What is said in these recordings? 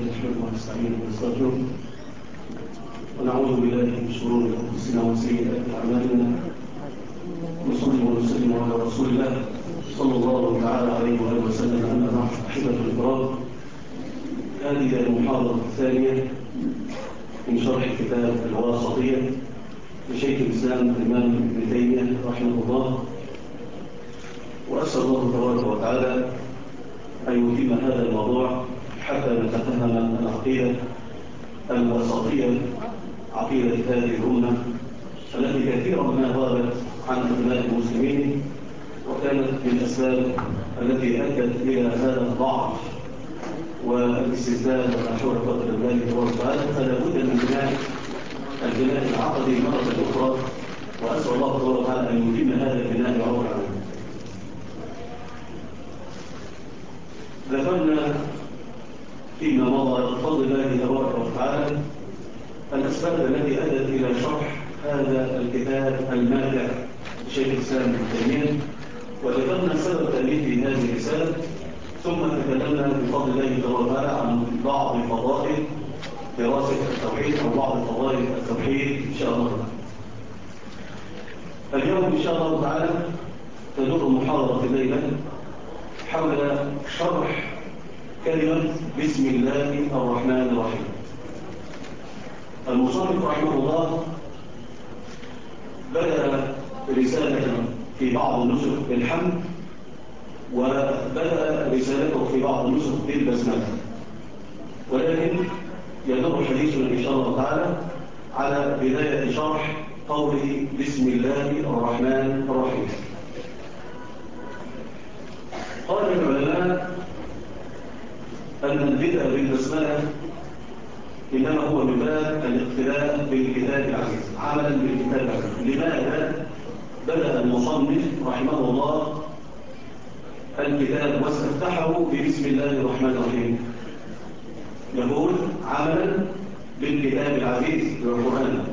نحمده ونستعينه ونستغفره ونعوذ بالله من شرور انفسنا وسيئات اعمالنا ونصلي ونسلم على رسول الله صلى الله تعالى عليه واله وسلم. اما بعد احبه الكرام، هذه المحاضره الثانيه من شرح كتاب الواسطيه لشيخ الاسلام الامام ابن تيميه رحمه الله، واسال الله تبارك وتعالى أن يتم هذا الموضوع حتى نتفهم العقيدة الوسطية، عقيدة هذه الأمة التي كثيرا ما غابت عن أبناء المسلمين، وكانت من الأسباب التي أدت إلى هذا الضعف والاستسلام والحول قدر الله تبارك وتعالى. فلا بد من البناء العقدي مرة أخرى، وأسأل الله تبارك وتعالى أن يتم هذا البناء يا رب العالمين. ذكرنا فيما مضى بفضل الله تبارك وتعالى الأسباب التي أدت إلى شرح هذا الكتاب الماتع لشيخ الإسلام ابن تيمية، وذكرنا سبب تأليف هذه الرسالة، ثم تكلمنا بفضل الله تبارك وتعالى عن بعض فضائل دراسة التوحيد أو بعض فضائل التوحيد إن شاء الله. اليوم إن شاء الله تعالى تدور محاضرة الليلة حول شرح كلمة بسم الله الرحمن الرحيم. المصنف رحمه الله بدأ رسالة في بعض النسخ بالحمد، وبدأ رسالته في بعض النسخ بالبسملة، ولكن يدور حديثنا إن شاء الله تعالى على بداية شرح قوله بسم الله الرحمن الرحيم. قال العلماء أن البدء بالبسملة إنما هو من باب الاقتداء بالكتاب العزيز، عملا بالكتاب العزيز. لماذا بدأ المصنف رحمه الله الكتاب واستفتحه ببسم الله الرحمن الرحيم؟ يقول عملا بالكتاب العزيز والقرآن.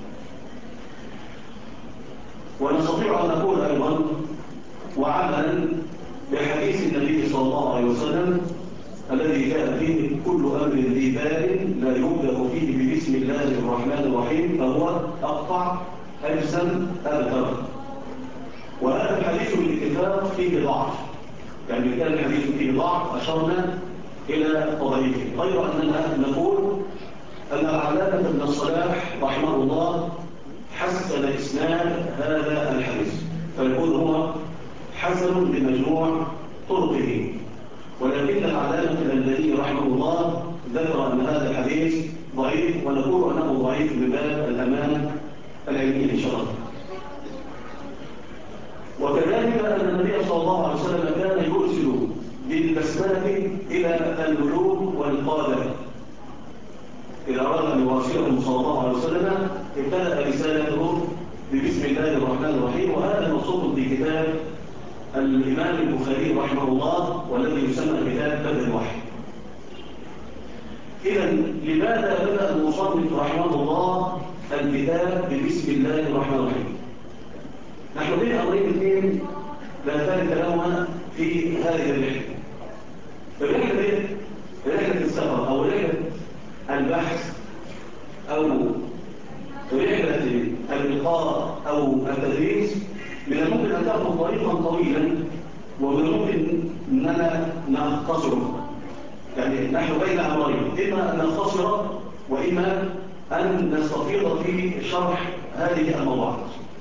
ونستطيع أن نقول أيضا وعملا بحديث النبي صلى الله عليه وسلم الذي جاء فيه كل أمر ذي بال لا يبدأ فيه ببسم الله الرحمن الرحيم فهو أقطع أجسم أبتر. وهذا الحديث بالاتفاق فيه ضعف، يعني كان الحديث فيه ضعف أشرنا إلى تضعيفه، غير أننا نقول أن العلامة ابن الصلاح رحمه الله حسن إسناد هذا الحديث، فيكون هو حسن بمجموع طرقه. ولكن العلامة الألباني رحمه الله ذكر أن هذا الحديث ضعيف، ونقول أنه ضعيف بباب الأمانة العلمية إن شاء الله. وكذلك أن النبي صلى الله عليه وسلم كان يرسل بالبسملة إلى الملوك والقادة. إذا أراد أن يراسلهم صلى الله عليه وسلم ابتدأ رسالته ببسم الله الرحمن الرحيم، وهذا مصروف في كتاب الإمام البخاري رحمه الله والذي يسمى كتاب بدء الوحي. إذا لماذا بدأ المصنف رحمه الله الكتاب ببسم الله الرحمن الرحيم؟ نحن بين أمرين اثنين لا ثالث لهما في هذه الرحلة. رحلة السفر أو رحلة البحث أو رحلة اللقاء أو التدريس من الممكن أن تأخذ طريقا طويلا، ومن الممكن أننا نختصره. يعني نحن بين أمرين، إما أن نختصر وإما أن نستفيض في شرح هذه الموضوعات.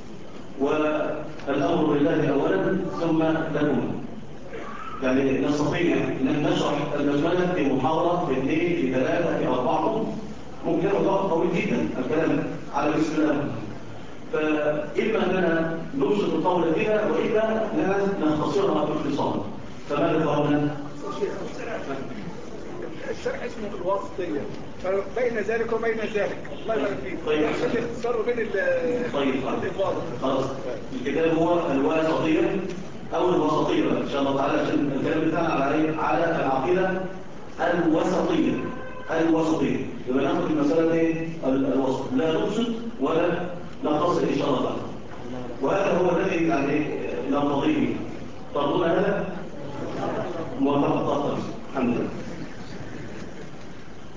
والأمر لله أولا ثم لكم. يعني نستطيع أن نشرح المجملة في محاضرة في 2 في 3 في 4، ممكن يأخذ وقت طويل جدا الكلام على بسم الله. فإما أننا نبسط القول بها وإما أننا نختصرها باختصار. فماذا فعلنا؟ الشرح اسمه الواسطية، فبين ذلك وبين ذلك الله يبارك فيك. طيب عشان يختصروا بين الإفاضة. خلاص، الكتاب هو الواسطية أو الوسطية إن شاء الله تعالى، عشان الكلام بتاعنا على العقيدة الوسطية. يبقى ناخد المسألة الوسط، لا نبسط ولا نقصر إن شاء الله تعالى. وهذا هو الذي يعني نرتضي به. ترضون هذا؟ موافقة الحمد لله.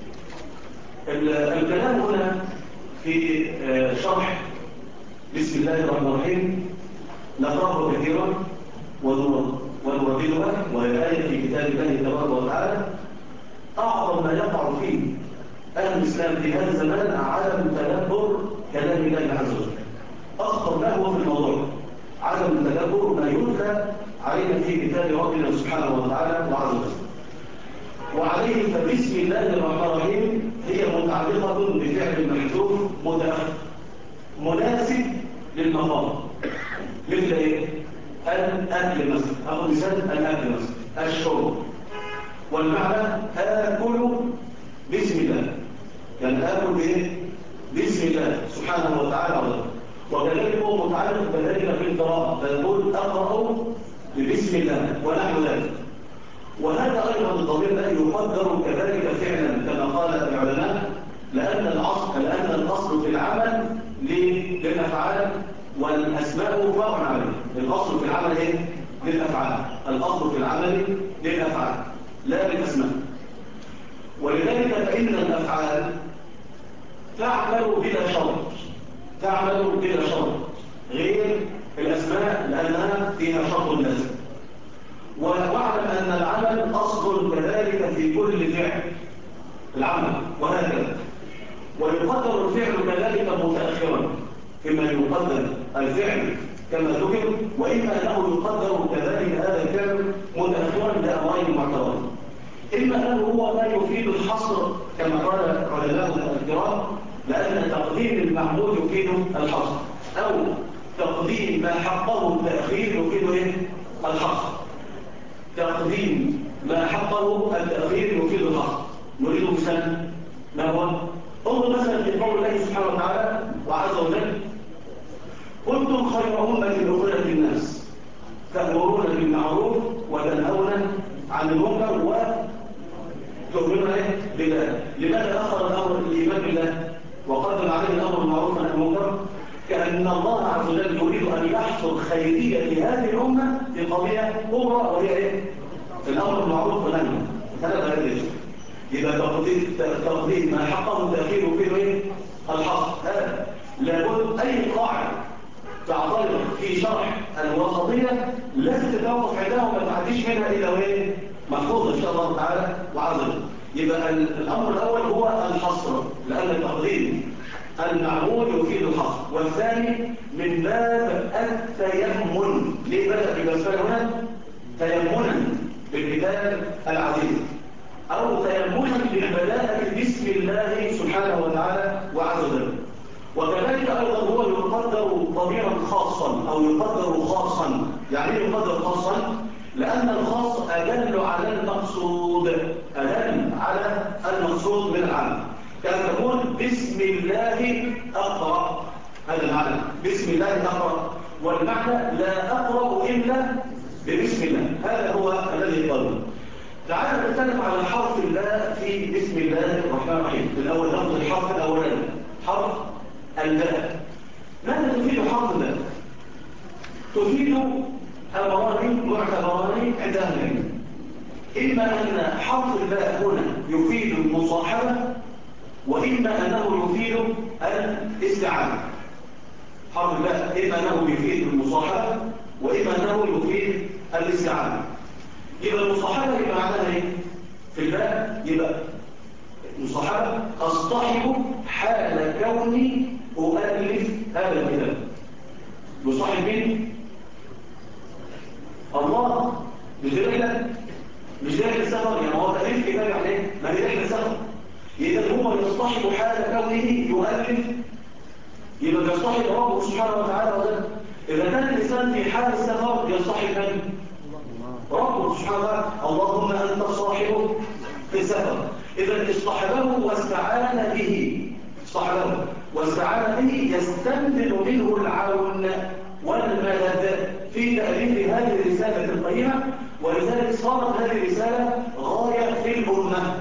الكلام هنا في شرح بسم الله الرحمن الرحيم نقرأه كثيرا ونرددها، وهي آية في كتاب الله تبارك وتعالى. أعظم ما يقع فيه أهل الإسلام في هذا الزمان عدم تدبر كلام الله عز وجل. أخطر ما هو في الموضوع عدم تدبر ما يتلى علينا في كتاب ربنا سبحانه وتعالى وعز وجل. وعليه فبسم الله الرحمن الرحيم هي متعلقة بفعل محذوف متأخر مناسب للمقام. مثل ايه؟ الأكل مثلا، أخذ مثال الأكل مثلا، الشرب، والمعنى آكل بسم الله، يعني آكل بإيه؟ بسم الله سبحانه وتعالى. وكذلك هو متعلق بذلك في القراءة، فيقول أقرأ ببسم الله ونحو ذلك. وهذا أيضا الضمير لا يقدر كذلك فعلا كما قال العلماء، لأن الأصل في العمل للأفعال والأسماء فرع عليه. الأصل في العمل إيه؟ للأفعال. الأصل في العمل للأفعال لا للأسماء. ولذلك فإن الأفعال تعمل بلا شرط غير الأسماء لأنها فيها شرط لازم. واعلم أن العمل أصل كذلك في كل فعل العمل وهكذا. ويقدر الفعل كذلك متأخرا فيما يقدر الفعل كما ذكر، وإما أنه يقدر كذلك هذا الفعل متأخرا لأمرين معتبرين. إما أنه هو ما يفيد الحصر كما قال علماء الكرام، لأن تقديم المعمول يفيد الحصر، أو تقديم ما حقه التأخير يفيد إيه؟ الحصر. تقديم ما حقه التأخير يفيد الحصر. نريد مثال ما هو؟ انظر مثلا في قول الله سبحانه وتعالى وعز وجل: كنتم خير أمة أخرجت للناس تأمرون بالمعروف وتنهون عن المنكر وتؤمنون بالله. لماذا أخر الأمر الإيمان بالله وقدم عليه الأمر بالمعروف والنهي عن المنكر؟ كأن الله عز وجل يريد أن يحصر خيرية هذه الأمة في قضية كبرى، وهي إيه؟ الأمر بالمعروف والنهي عن المنكر. هذا هذا يبقى تقديم ما حقه التأخير فيه ايه؟ الحصر. هذا لابد أي قاعدة تعترض في شرح الوسطية لازم تتوقف عندها وما تعديش منها إلا وين محفوظ إن شاء الله تعالى وعز وجل. يبقى الأمر الأول هو الحصر، لأن تقديم المعمول يفيد الحصر. والثاني من باب التيمن. ليه بدأ بالبسملة هنا؟ تيمنا بالكتاب العزيز، أو تيمنا بالبداءة بسم الله سبحانه وتعالى وعز وجل. وكذلك أيضا هو يقدر ضميرا خاصا أو يقدر خاصا. يعني يقدر خاصا لأن الخاص أدل على المقصود من العمل. كان تقول بسم الله أقرأ، هذا المعنى بسم الله أقرأ، والمعنى لا أقرأ إلا ببسم الله. هذا هو الذي يقدر. تعالى نتكلم على حرف الباء في بسم الله الرحمن الرحيم. الأول ناخذ الحرف الأولاني، حرف الباء. ماذا تفيد حرف الباء؟ تفيد أمران معتبران عند أهل العلم. إما أن حرف الباء هنا يفيد المصاحبة، وإما أنه يفيد الاستعانة. حرف الباء إما أنه يفيد المصاحبة، وإما أنه يفيد الاستعانة. يبقى المصاحبة يبقى معناها ايه؟ في الباء يبقى المصاحبة أصطحب حال كوني أؤلف هذا الكتاب. يصاحب مين؟ الله. مش رحلة السفر، يعني هو تأليف كتاب يعني ايه؟ ما هي رحلة السفر. إذا هو يصطحب حال كونه يؤلف، يبقى يصطحب ربه سبحانه وتعالى وذلك. إذا كان الإنسان في حال السفر يصطحب من؟ ربه سبحانه وتعالى. اللهم أنت صاحبه في السفر. إذا اصطحبه واستعان به يستنبط منه العون والمدد في تأليف هذه الرسالة القيمة. ولذلك صارت هذه الرسالة غاية في الأمة،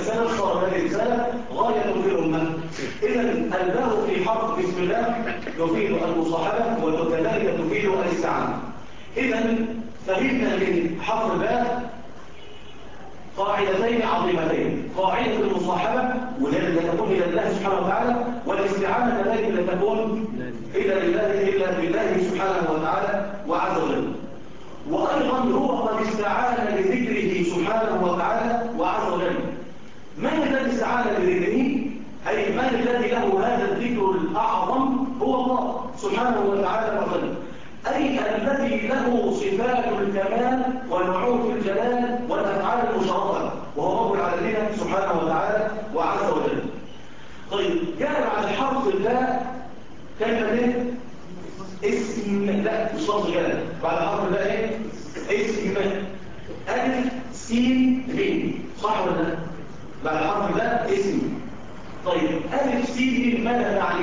إذا الباء في حرف بسم الله يفيد المصاحبة، وكذلك تفيد الاستعانة. إذا فهمنا من حرف الباء قاعدتين عظيمتين: قاعدة المصاحبة وذلك لا تكون إلى الله سبحانه وتعالى، والاستعانة كذلك لا تكون إلا بالله سبحانه وتعالى وعز وجل. وأيضا هو قد استعان بذكره سبحانه وتعالى وعز وجل. من الذي استعان بذكره؟ أي من الذي له هذا الذكر الأعظم؟ هو الله سبحانه وتعالى وعز وجل، أي الذي له صفات الكمال ونعوت الجلال والأفعال المشرفة، وهو رب العالمين سبحانه وتعالى وعز وجل. طيب، جاء بعد حرف الباء كلمة اسم، لا مش لفظ جلال، بعد حرف الباء ايه؟ اسم، ألف سين ميم، صح ولا لا؟ بعد حرف الباء اسم. طيب، ألف سين ميم ماذا يعني؟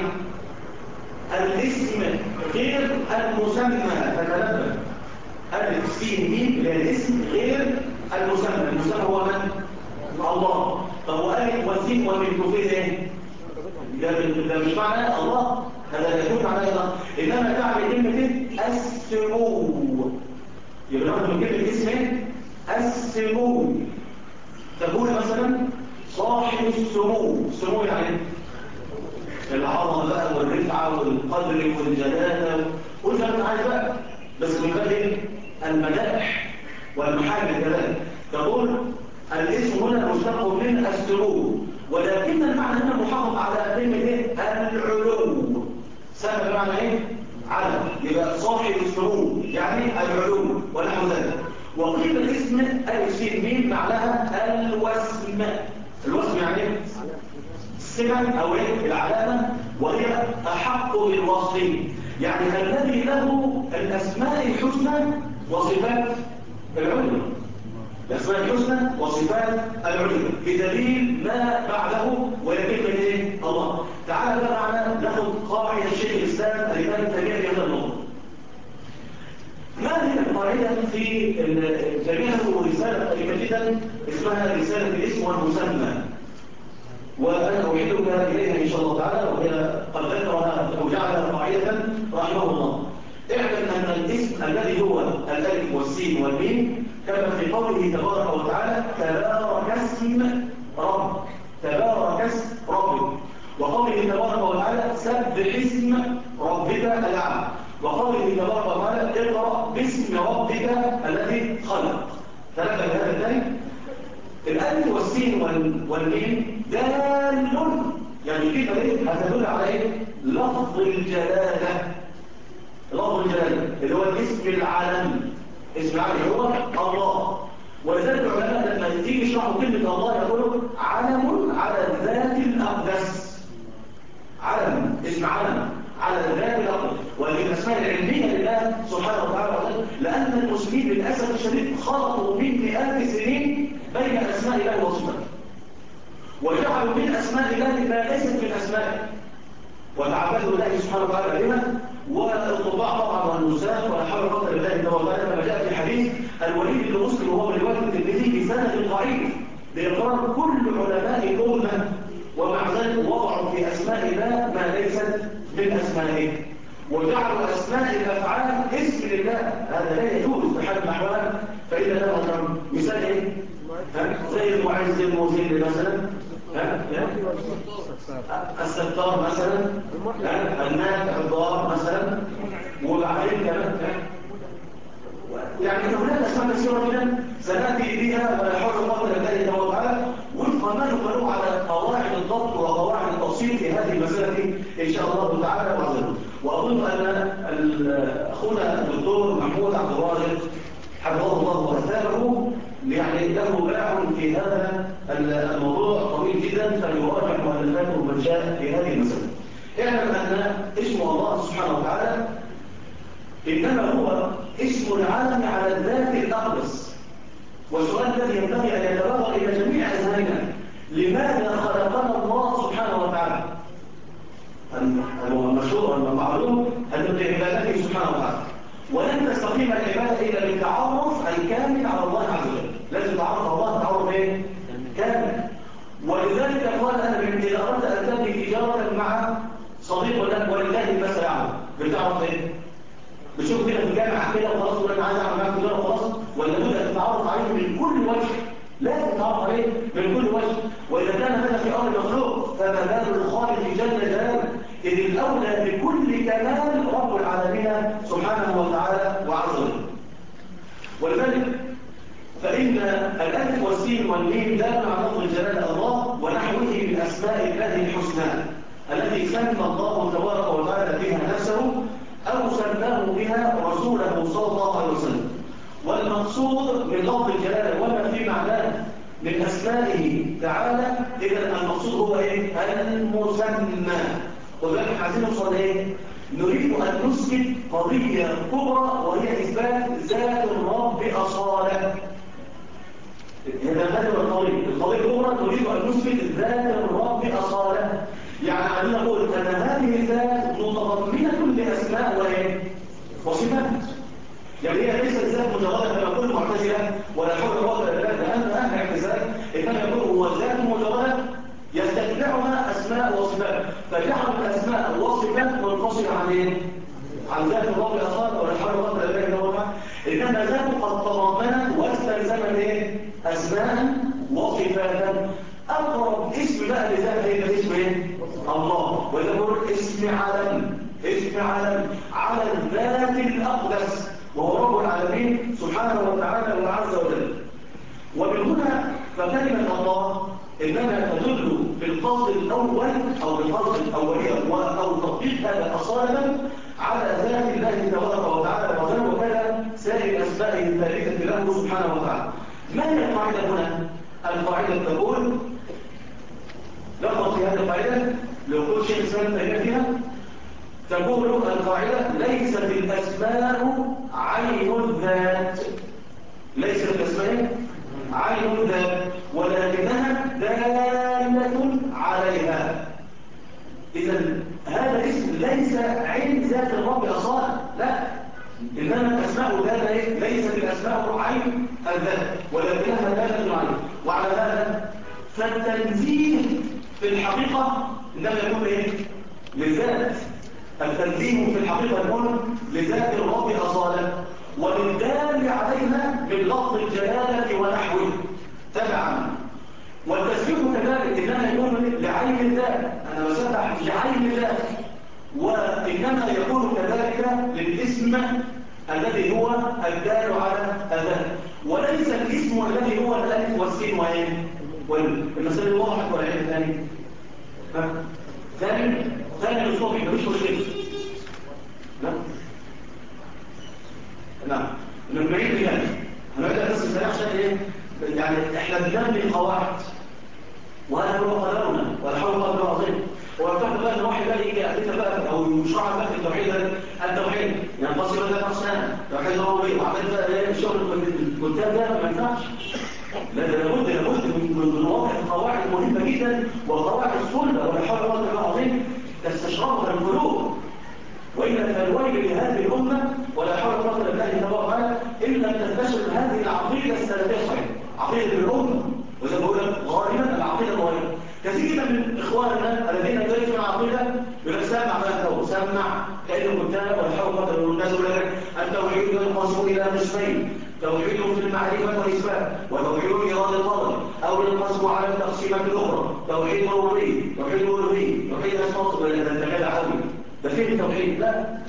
الاسم غير المسمى، فتنبه. ألف سين ميم الاسم غير المسمى، المسمى هو من؟ الله. طب وألف وسين ومن تفيد ايه؟ ده مش معنى الله، هذا لا يكون معنى الله، إنما تعمل كلمة السمو. يبقى ناخد من كلمة اسم السمو. تقول مثلا صاحب السمو، السمو يعني العظمه بقى والرفعه والقدر والجلاله كل ده انت عايز بقى، بس من باب المدائح والمحامد كذلك. تقول الاسم هنا مشتق من السمو، ولكن المعنى هنا محافظ على كلمه ايه؟ العلو. سبب معنى ايه؟ على، يبقى صاحب السمو يعني العلو ونحو ذلك. وقيل الاسم الف سين ميم معناها الوسم. الوسم يعني ايه؟ السمة أو العلامة، وهي أحق بالوصف، يعني الذي له الأسماء الحسنى وصفات العليا. الأسماء الحسنى وصفات العليا بدليل ما بعده ويكلمة ايه؟ الله. تعالى بقى معنا ناخد قاعدة الشيخ الإسلام الإمام تيمية في هذا الموضوع. ما هي القاعدة في جميع رسالة قريبة جدا اسمها رسالة الاسم والمسمى، وأنا أوحدك إليها إن شاء الله تعالى، وهي قد ذكرها أو جعلها قاعدة رحمه الله. اعلم أن الاسم الذي هو الألف والسين والميم كما في قوله تبارك وتعالى تبارك اسم ربك، تبارك اسم ربك، وقوله تبارك وتعالى سبح اسم ربك الأعلى، وقوله تبارك وتعالى اقرأ باسم ربك الذي خلق. ثلاثة بهذا الثاني. الألف والسين والميم دال، يعني كلمة ايه؟ هتدل على ايه؟ لفظ الجلالة. لفظ الجلالة اللي هو الاسم العالمي، اسم العالمي هو الله. ولذلك العلماء لما تيجي يشرحوا كلمة الله يقولوا علم على الذات الأقدس. علم، اسم علم على الذات الأقدس، وهي الأسماء العلمية لله سبحانه وتعالى، لأن المسلمين للأسف الشديد خلطوا من مئات السنين بين أسماء الله وصفاته، وجعلوا من أسماء الله ما ليست من أسمائه، وتعبدوا الله سبحانه وتعالى بها، والطباع طبعا والنساخ ولا حول ولا قوة إلا بالله تعالى، كما جاء في حديث الوليد بن مسلم وهو من رواية الترمذي بسند ضعيف بإقرار كل علماء الأمة، ومع ذلك وضعوا في أسماء الله ما ليست من أسمائه، وجعلوا أسماء الأفعال اسم لله. هذا لا يجوز بحال الأحوال، فإذا له مثال ايه؟ زي المعز المذل مثلا، الستار مثلا، النافع الضار مثلا، وبعدين كمان يعني هناك اسماء كثيره جدا سناتي بها ولا حول ولا قوه الا بالله تعالى، وفق ما نقرأ على قواعد الضبط وقواعد التفصيل في هذه المساله ان شاء الله تعالى وعزله. واظن ان اخونا الدكتور محمود عبد الرازق حفظه الله واثابه يعني له باع في هذا الموضوع طويل جدا، فليراجع مؤلفاته من شاء في هذه المساله. اعلم ان اسم الله سبحانه وتعالى انما هو اسم العالم على الذات الاقدس. والسؤال الذي ينبغي ان يتبادر الى جميع اذهاننا: لماذا خلقنا الله سبحانه وتعالى؟ المشهور والمعلوم ان بعبادته سبحانه وتعالى، ولن تستقيم العباده الا بالتعرف الكامل على الله عز وجل. لازم تعرف الله تعرف ايه؟ كامل. ولذلك قال انا اذا اردت ان تبني تجاره مع صديق لك ولله المثل الاعلى، بتعرف ايه؟ بتشوف كده في الجامعه كده وخلاص تقول انا عايز اعمل معاك تجاره وخلاص، ولا بد ان تتعرف عليه من كل وجه. لازم تتعرف عليه من كل وجه. وإذا كان هذا في أمر مخلوق فما بال الخالق جل جلاله، إذ الأولى بكل كمال رب العالمين سبحانه وتعالى وعز وجل. ولذلك فإن الألف والسين والميم دال على لفظ جلال الله ونحوه من أسماء الله الحسنى التي سمى الله تبارك وتعالى بها نفسه أو سماه بها رسوله صلى الله عليه وسلم. والمقصود من لفظ الجلال وما في معناه من أسمائه تعالى، إذا المقصود هو إيه؟ المسمى. وذلك عايزين نوصل إيه؟ نريد أن نثبت قضية كبرى وهي إثبات ذات الرب أصالة. هذا هو القضية الكبرى، نريد أن نثبت ذات الرب أصالة. يعني عندنا نقول أن هذه الذات متضمنة لأسماء وصفات. يعني هي ليست ذات مجردة كما يقول المعتزلة ولا حول ولا قوة إلا بالله، لأن أهل الاعتزال إنما يقول هو ذات مجردة يستتبعها أسماء وصفات، فجعل الأسماء والصفات منفصلة عن إيه؟ عن ذات الرب أصالة ولا حول ولا قوة إلا بالله. إنما ذاته قد تضمنت واستلزمت إيه؟ أسماء وصفاتا. أقرب اسم بقى لذات هيبقى اسم إيه؟ الله. وإذا نقول اسم علم على الذات الأقدس وهو رب العالمين سبحانه وتعالى وعز وجل. ومن هنا فكلمة الله إنما تدل بالقصد الأول أو بالقصد الأولية أو تطبيق هذا أصالة على ذات الله تبارك وتعالى وكذا سائر أسمائه الثالثة له سبحانه وتعالى. ما هي القاعدة هنا؟ القاعدة تقول لخص في هذه القاعدة لو كل شيء سلم فيها تقول القاعدة ليست الأسماء عين الذات، ليست الأسماء عين الذات ولكنها دالة عليها. إذا هذا الاسم ليس عين ذات الرب أصلا، لا، إنما الأسماء ذات ليست الأسماء عين الذات ولكنها دالة عليها. وعلى هذا فالتنزيه في الحقيقة إنما يكون إيه؟ للذات. التنزيه في الحقيقة يكون لذات الرب أصالة وللدال عليها من لفظ الجلالة ونحوه تبعا. والتسبيح كذلك إنما يكون لعين الذات، أنا بسبح لعين الذات، وإنما يكون كذلك للاسم الذي هو الدال على الذات، وليس الاسم الذي هو الألف والسين والمسألة واضحة ولا عين ثاني الصبح مش مشكلة. نعم من بعيد يعني هنبدأ بس السلاح عشان ايه؟ يعني احنا بنبني القواعد وهذا هو قدرنا ولا حول ولا قوة الا بالله. وارتفع بقى ان واحد بقى يجي يعطينا بقى او يشرح بقى التوحيد ينقسم الى اقسام توحيد ربوبيه وعمل بقى الشغل الكتاب ده ما ينفعش. لا ده لابد من وضع قواعد مهمه جدا وقواعد السنه ولا حول ولا قوة الا بالله تستشرفها القلوب، وإلا فالويل لهذه الأمة ولا حول ولا قوة إلا بالله إن لم تنتشر هذه العقيدة السلفية الصحيحة، عقيدة الأمة. وزي ما بقول لك غالبا العقيدة الغالبة كثير من إخواننا الذين يدرسون العقيدة يقول لك سمع بقى سمع كأنه كتاب ولا حول ولا قوة إلا بالله. التوحيد ينقسم إلى قسمين: توحيد في المعرفة والإثبات، وتوحيد إرادة القدر، أو ينقسم على التقسيمات الأخرى: توحيد ربوبية، توحيد ألوهية، توحيد أسماء. ده أنت كده عوي ده فين التوحيد؟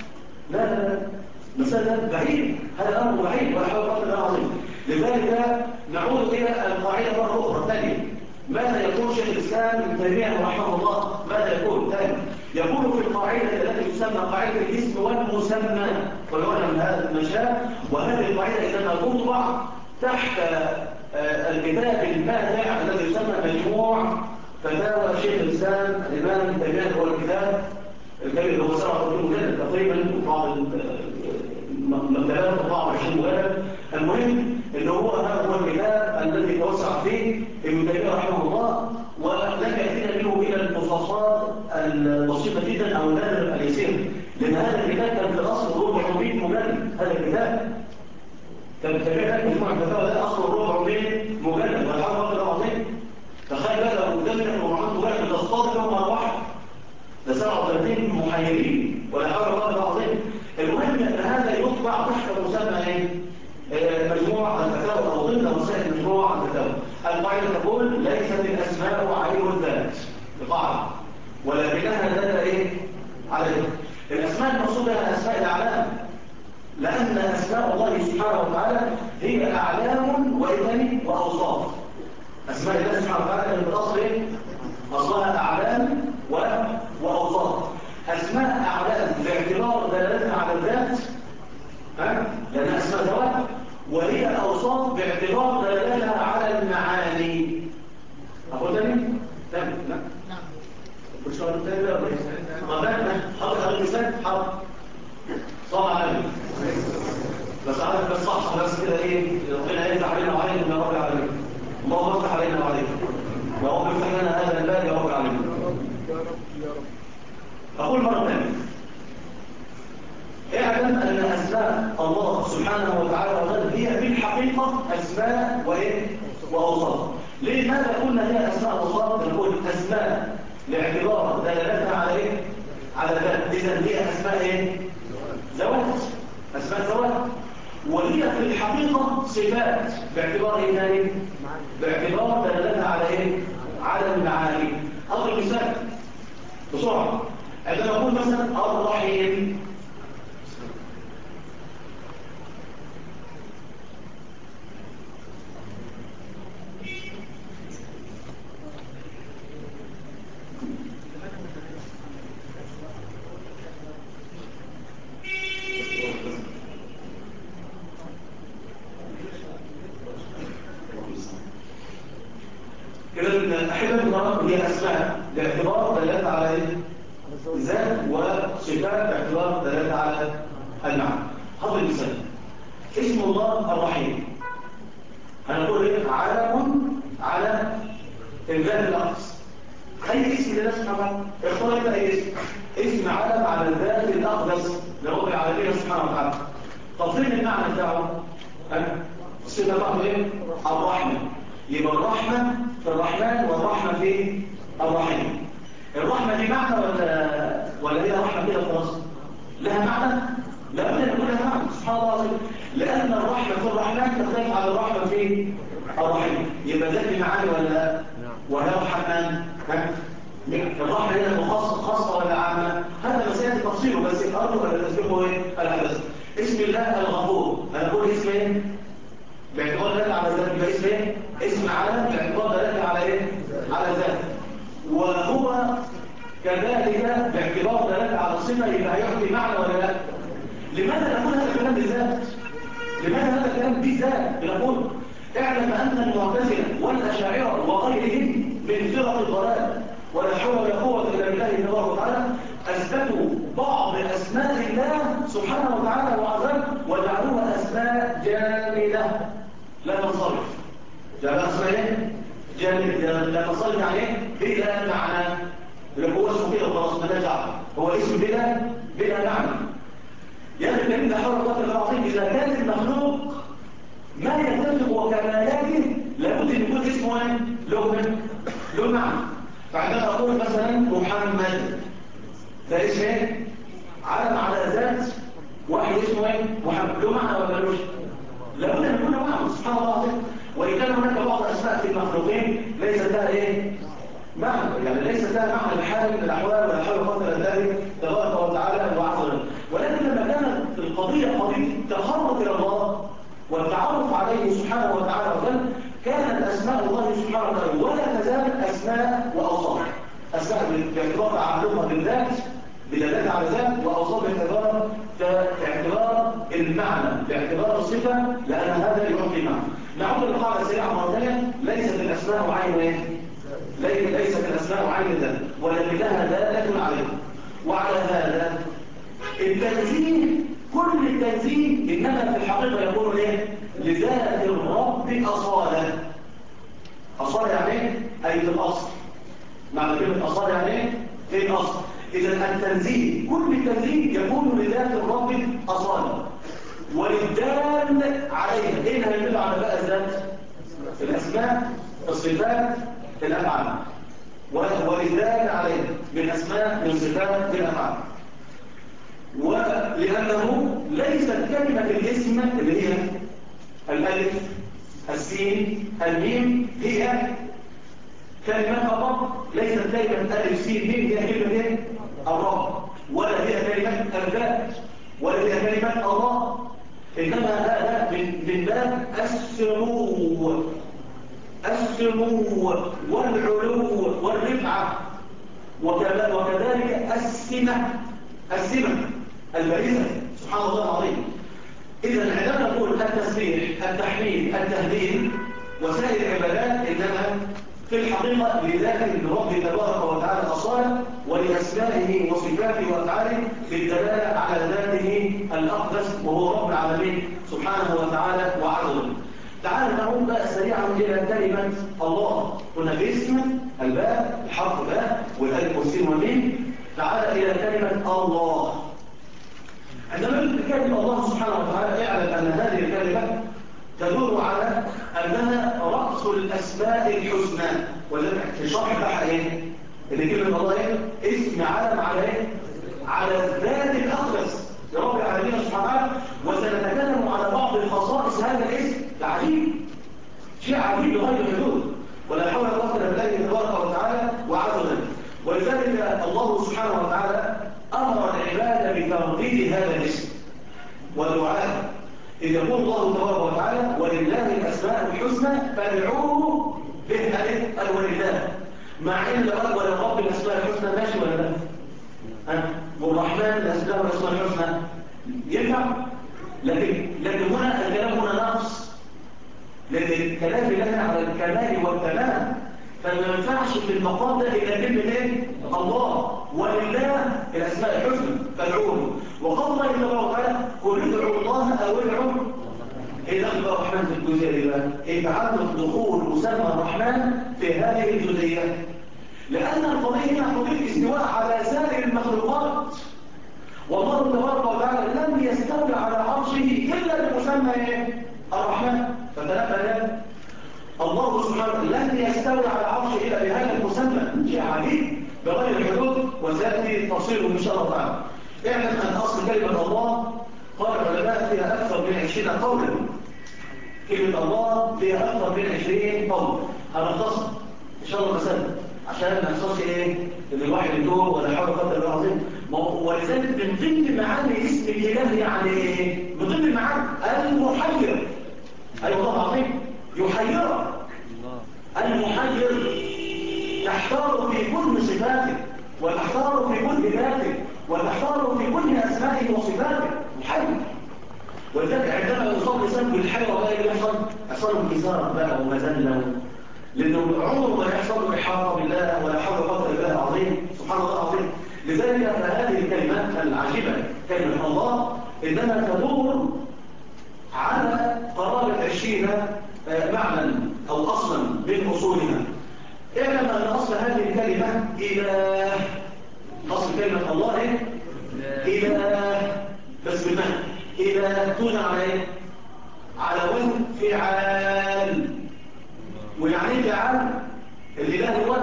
لا مسألة بعيد، هذا أمر بعيد ولا حول ولا قوة إلا بالله. لذلك نعود إلى القاعدة مرة أخرى ثانية. ماذا يقول شيخ الإسلام ابن تيمية رحمه الله؟ ماذا يقول ثاني؟ يقول في القاعدة التي تسمى قاعدة الاسم والمسمى ويعلم هذا المجال. وهذه القاعدة إذا تطبع تحت الكتاب الماتع الذي يسمى مجموع فتاوى شيخ الإسلام الإمام ابن تيمية. هو الكتاب الكبير هو 27 مجلد تقريبا، بعض المكتبات 24 مجلد. المهم ان هذا هو الكتاب الذي توسع فيه ابن تيميه رحمه الله، ولم ياتينا منه الى الخصاصات البسيطه جدا او النادر اليسير، لان هذا الكتاب كان في الاصل 400 مجلد. هذا الكتاب كان تابع مجموعه الفتاوى ده اصله 400 مجلد ولا حول ولا قوه الا بالله. تخيل بقى لو قدامنا 400 مجلد تصطدم مره واحده، ده 37 محيرين ولا حول ولا قوة إلا بالله. المهم ان هذا يطبع تحت مسمى ايه؟ مجموعة الفتاوى او ضمن وسائل مسائل مشروع عن التداول. القاعدة تقول ليست الأسماء عين الذات بقاعدة، ولكنها دالة إيه؟ على إيه؟ الأسماء المقصودة أسماء الأعلام، لأن أسماء الله سبحانه وتعالى هي أعلام وإذن وأوصاف. أسماء الله سبحانه وتعالى كانت بالأصل إيه؟ أصلها أعلام وأوصاف. أسماء أعلام باعتبار دلالتها على الذات، لأنها أسماء ذوات، وهي أوصاف باعتبار دلالتها على المعاني. أقول تاني؟ تاني؟ لا؟ نعم. كل شوية تاني ولا إيه؟ طب حاضر المثال حاضر. صلى على النبي. بس عارف بس صح بس كده إيه؟ ربنا يفتح علينا وعليكم يا رب العالمين. اللهم افتح علينا وعليكم. يا رب افتح لنا هذا الباب يا رب العالمين. يا رب. أقول مرة ثانية. اعلم أن أسماء الله سبحانه وتعالى هي بالحقيقة أسماء وإيه؟ وأوصاف. ليه ماذا قلنا هي أسماء وأوصاف؟ نقول أسماء لاعتبار دلالتها على إيه؟ على ذات. إذن هي أسماء إيه؟ ذوات. أسماء ذوات. وهي في الحقيقة صفات باعتبار إيه ثاني؟ باعتبار دلالتها على إيه؟ على المعاني. أضرب مثال بسرعة. عندما نقول مثلا الرحيم، إذن أحبتنا هي أسماء باعتبار دلالتها على إيه؟ ذات، وصفات باعتبار دلالتها على المعنى. هذا المثال اسم الله الرحيم، هنقول إيه؟ علم على الذات الأقدس. أي اسم لله سبحانه وتعالى؟ اختار أنت أي اسم علم على الذات الأقدس لرب العالمين سبحانه وتعالى. طب فين المعنى بتاعه؟ الصفة بتاعته إيه؟ الرحمة. يبقى الرحمة في الرحمن والرحمة في الرحيم. الرحمة دي معنى ولا هي رحمة كده خلاص؟ لها معنى؟ لا بد أن يكون لها معنى سبحان الله العظيم. لأن الرحمة في الرحمن تختلف عن الرحمة في الرحيم. يبقى ذات معاني ولا لا؟ ولا رحمن؟ الرحمة هنا خاصة ولا عامة؟ هذا مسألة تفصيله، بس أرجو أن تسبقه إيه؟ الحدث. اسم الله الغفور، أنا أقول اسم إيه؟ باعتبار دلالة على ذات. يبقى اسم إيه؟ اسم علم باعتبار دلالة على إيه؟ على ذات. وهو كذلك باعتبار دلالة على الصفة، يبقى هيعطي معنى ولا لا؟ لماذا نقول هذا الكلام بالذات؟ لماذا هذا الكلام بالذات؟ بنقول اعلم أن المعتزلة والأشاعرة وغيرهم من فرق الضلال ولا حول ولا قوة إلا بالله تبارك وتعالى أثبتوا بعض أسماء الله سبحانه وتعالى وعزم وجعلوها أسماء جامدة لا تنصرف. جعلوها أسماء إيه؟ جامدة لا تنصرف يعني إيه؟ بلا معنى. اللي هو اسمه كده خلاص ما نجعل هو اسم بلا معنى. يا أخي الكريم لا حول ولا قوة إلا بالله، إذا كان المخلوق ما يتفق وكمالاته لابد أن يكون اسمه إيه؟ له معنى. فعندما أقول مثلا محمد، ده اسم ايه؟ علم على ذات واحد اسمه ايه؟ محمد. له معنى ولا ملوش؟ لابد ان يكون له معنى سبحان الله العظيم. وإن كان هناك بعض الأسماء في المخلوقين ليست لها ايه؟ معنى، يعني ليست لها معنى بحال من الأحوال ولا حول ولا قوة إلا بالله تبارك وتعالى وعز وجل. ولكن لما كانت القضية قضية تقرب إلى الله والتعرف عليه سبحانه وتعالى وجل، كانت أسماء الله سبحانه وتعالى ولا تزال أسماء وأوصاف. أسماء باعتبار تعلقها بالذات بدلالة على ذات، وأوصاف باعتبار المعنى باعتبار الصفة، لأن هذا يعطي معنى. نعود للقاعدة السريعة مرة ثانية. ليست الأسماء عين ايه؟ ليست الأسماء عين ذات، ولكن لها دالة عليها. وعلى هذا التنزيه، كل التنزيه إنما في الحقيقة يقول ايه؟ لذات الرب أصالة. أصالة يعني ايه؟ أي في الأصل. معنى كلمة أصالة يعني ايه؟ في الأصل. إذا التنزيه، كل التنزيه يكون لذات الرب أصالة. وللدال عليها، إيه اللي هيدل على بقى الذات؟ الأسماء، الصفات، الأفعال. وللدال عليها من أسماء، من صفات، من أفعال. ولأنه ليست كلمة الاسم اللي هي الألف السين الميم هي كلمة الرب، ليست كلمة ألف سين ميم، هي كلمة الرب، ولا هي كلمة الباء، ولا هي كلمة الله، إنما هذا من باب السمو والعلو والرفعة، وكذلك السمة البارزة، سبحان الله العظيم. إذا عندما نقول التسبيح التحميد التهليل وسائر العبادات إنما في الحقيقة لذات الرب تبارك وتعالى أصالة، ولأسمائه وصفاته وأفعاله بالدلالة على ذاته الأقدس وهو رب العالمين سبحانه وتعالى وعظمه. تعالوا نعود بقى سريعا إلى كلمة الله. قلنا باسم الباء الحرف باء والألف والسين والميم. تعال إلى كلمة الله. عندما نتكلم الله سبحانه وتعالى اعلم أن هذه الكلمة تدور على أنها رأس الأسماء الحسنى، ولذلك في شرح بحق إيه؟ إن كلمة الله إيه؟ اسم علم على إيه؟ على الذات الأقدس لرب العالمين سبحانه وتعالى، وسنتكلم على بعض الخصائص هذا الاسم العجيب، شيء عجيب بغير حدود، ولا حول ولا قوة إلا بالله تبارك وتعالى وعظمه. ولذلك الله سبحانه وتعالى أمر العباد بترديد هذا الاسم ودعاءه، إذ يقول الله تبارك وتعالى ولله الأسماء الحسنى فادعوه بها ولله، مع إن لو ولا رب الأسماء الحسنى ماشي ولا لا؟ والرحمن الأسماء الحسنى ينفع؟ لكن هنا الكلام هنا ناقص، لأن الكلام لنا على الكمال والتمام، فما ينفعش في المقام ده إلا كلمة إيه؟ الله ولله الأسماء الحسنى فادعوه. وقال الله تبارك وتعالى قل ادعوا الله أو ادعوا إيه دخل الرحمن في الجزئية دي بقى؟ إيه تعلق دخول مسمى الرحمن في هذه الجزئية؟ لأن القضية هنا قضية استواء على سائر المخلوقات، والله تبارك وتعالى لم يستولي على عرشه إلا بمسمى إيه؟ الرحمن. فتنبه الله سبحانه لن يستولي على عرشه إلا بهذا المسمى، شيء عجيب بغير الحدود، وسيأتي تفصيله إن شاء الله تعالى. اعلم أن أصل كلمة الله قال العلماء فيها أكثر من 20 قولا. كلمة الله فيها أكثر من 20 قول. هنختصر إن شاء الله مسألة عشان ما يحصلش إيه إن الواحد يدور ولا حول ولا قوة إلا بالله. ولذلك من ضمن معاني اسم الإله يعني إيه؟ من ضمن معاني المحير. أيوة الله العظيم يحيرك، المحير تحتار في كل صفاته، وتحتار في كل ذاته، وتحتار في كل أسمائه وصفاته، محير. ولذلك عندما يصاب الإنسان بالحيرة بقى يحصل انكسار بقى ومذلة، لأنه عمره ما يحصل إحاطة بالله ولا حول ولا قوة إلا بالله العظيم سبحان الله العظيم. لذلك فهذه الكلمة العجيبة كلمة الله إنما تدور على قرابة 20 معنى أو أصلا من أصولها. اعلم أن أصل هذه الكلمة إله. أصل كلمة الله إيه؟ إله، بس بالمعنى إله توزن على إيه؟ على وزن فعال. ويعني فعال الإله هو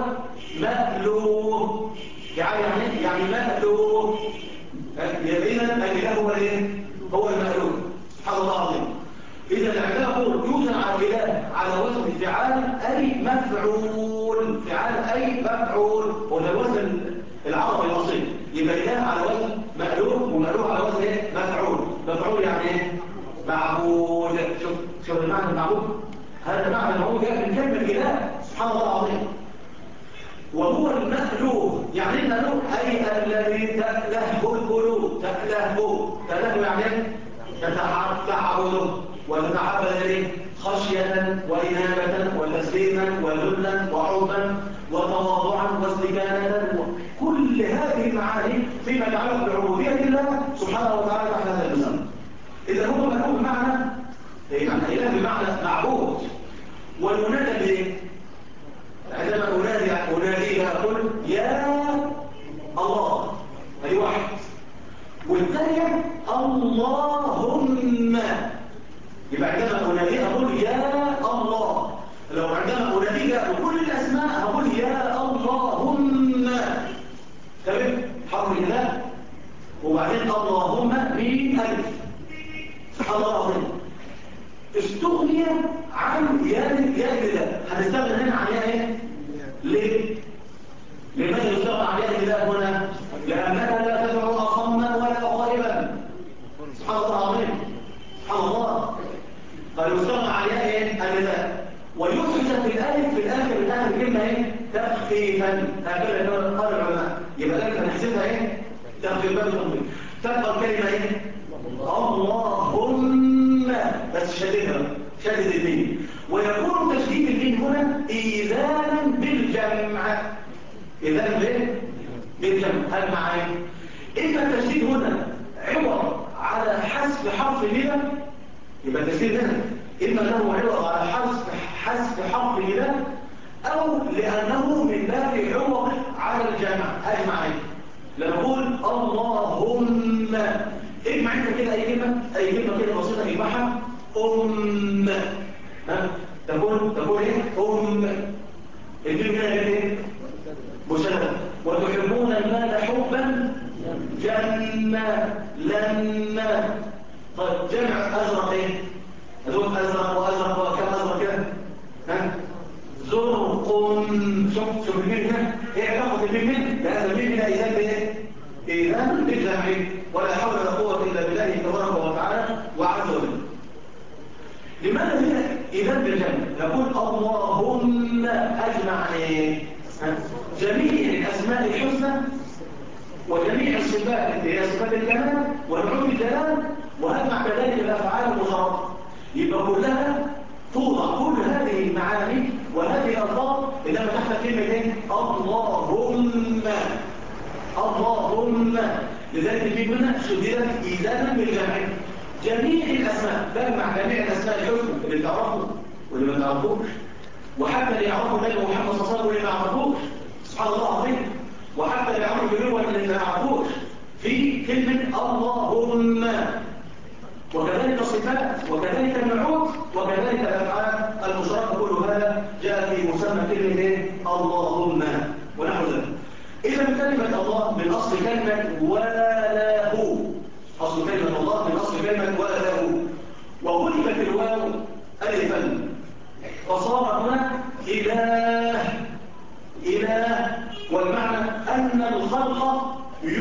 مألوه. يعني مألوه. إذا الإله هو إيه؟ هو المألوه سبحان الله العظيم. إذا الإعلام يوزن على الإله على وزن فعال أي مفعول. فعال أي مفعول، وده الوزن العربي الأصيل. يبقى إله على وزن مألوه، ومألوه على وزن إيه؟ مفعول. مفعول يعني إيه؟ معبود. شوف المعنى المعبود، هذا معنى المعبود جاء من كلمة إله سبحان الله العظيم. وهو المألوه، يعني المألوه أي الذي تألهه القلوب. تألهه يعني تعبده وتتعبد إليه خشية وإنابة وتسليما وذلا وحبا وتواضعا واستكانة. كل هذه المعاني فيما يتعلق بعبودية الله سبحانه وتعالى تحت هذا المسمى. إذا هو مألوه بمعنى يعني إله بمعنى معبود. والمنادى بإيه؟ عندما أنادي أقول يا الله، هذه واحد. والثانية اللهم. يبقى عندما أنادي أقول يا الله. لو عندما أنادي بكل الأسماء أقول يا اللهم. تمام؟ حرف الإله وبعدين اللهم ميم ألف. سبحان الله العظيم. استغني مستغنية عن يا النداء. هنستغنى هنا عن يا ايه؟ ليه؟ لماذا يستغنى عن يا النداء هنا؟ لأنها لا تدعو أصما ولا غائبا. سبحان الله العظيم، سبحان الله. فيستغنى عن يا ايه؟ النداء. ويحذف الالف في الاخر من اخر الكلمه ايه؟ تخفيفا. هكذا قال العلماء. يبقى الالف هنحسبها ايه؟ تخفيفا بالتنظيم. تبقى الكلمه ايه؟ اللهم، بس شددها، شدد الميم. ويكون تشديد الميم هنا ايذانا بالجمع. ايذانا بايه؟ بالجمع. هل معايا؟ اما التشديد هنا عوض على حذف حرف النداء، يبقى التشديد هنا إما له عوض على حذف حرف النداء، أو لأنه من باب عوض على الجمع. هاي معايا لما أقول اللهم، اجمع انت كده أي كلمة كده بسيطة اجمعها تقول إيه؟ الكلمة هنا إيه؟ مشاهدة. وتحبون المال حبا جما لما. طيب جمع أزرق إيه؟ هذول أزرق وأزرق وكم أزرق كده؟ زرق. شوف المين هنا إيه علاقة المين هنا؟ لأن المين هنا إذن بإيه؟ إذن بالجمع. ولا حول ولا قوة إلا بالله تبارك وتعالى وعز وجل. لماذا هنا إذن بالجمع؟ نقول اللهم أجمع إيه؟ جميع الأسماء الحسنى وجميع الصفات اللي هي صفات الكمال ونعوت الجلال، وأجمع كذلك الأفعال المشرفة. يبقى كلها توضع كل هذه المعاني وهذه الألفاظ إنما تحت كلمة ايه؟ اللهم. لذلك في منها شديدة إيذانا بالجمع. جميع الأسماء، بجمع جميع الأسماء الحسنى اللي تعرفوا واللي ما تعرفوش، وحتى اللي يعرفوا النبي محمد صلى الله عليه وسلم واللي ما يعرفوش. سبحان الله العظيم. وحتى اللي يعرفوا النبي واللي ما يعرفوش في كلمة اللهم. وكذلك الصفات وكذلك النعوت وكذلك الافعال المشرفه. كل هذا جاء في مسمى كلمه ايه؟ اللهم ونحو ذلك. اذا كلمه الله من اصل كلمه وله، اصل كلمه الله من اصل كلمه وله، وغلبت الواو الفا فصار هنا اله. والمعنى ان الخلق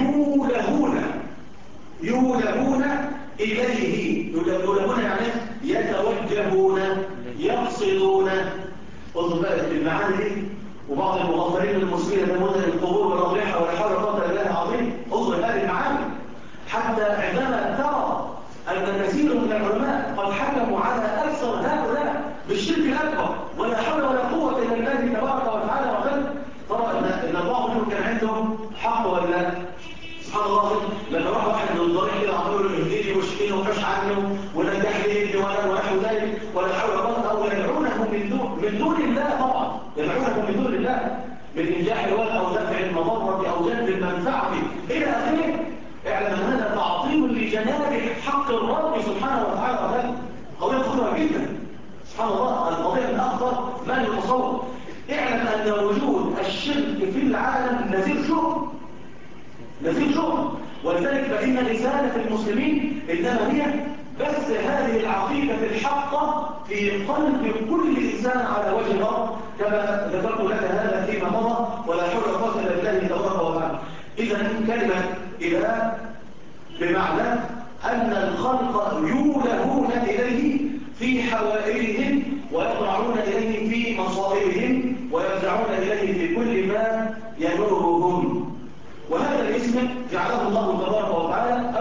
يولهون إليه. يولهون يعني يتوجهون يقصدون. انظر بقى في المعاني دي. وبعض المغفرين المسلمين يذهبون للقبور والأضرحة ولا حول ولا قوة إلا بالله العظيم. انظر هذه المعاني حتى عندما ترى أن كثير من العلماء قد حكموا على أكثر هؤلاء بالشرك الأكبر ولا حول ولا قوة إلا بالله تبارك وتعالى وجل، ترى أن البعض منهم كان عندهم حق ولا لا؟ سبحان الله. لما راح واحد من الضريح كده عملوا له اهديني واشفيني وحش عنه ونجح لي ابني ونحو ذلك ولا حول ولا قوه، او يدعونه من دون الله. طبعا يدعونه من دون الله من انجاح الولد او دفع المضره او جلب المنفعه الى اخره. اعلم ان هذا تعظيم لجناب حق الرب سبحانه وتعالى. قضيه خطيره جدا. سبحان الله. القضيه من اخطر ما يتصور. اعلم ان وجود الشرك في العالم نزيل شؤم. ولذلك فإن رسالة المسلمين إنما هي بس هذه العقيدة الحقة في قلب كل إنسان على وجه الأرض، كما ذكرت لك هذا فيما مضى. ولا حول ولا قوة إلا بالله تبارك وتعالى. إذا كلمة إله بمعنى أن الخلق يولهون إليه في حوائجهم ويطلعون إليه في مصائبهم ويرجعون إليه في كل ما ينورهم. وهذا الاسم جعله الله تبارك وتعالى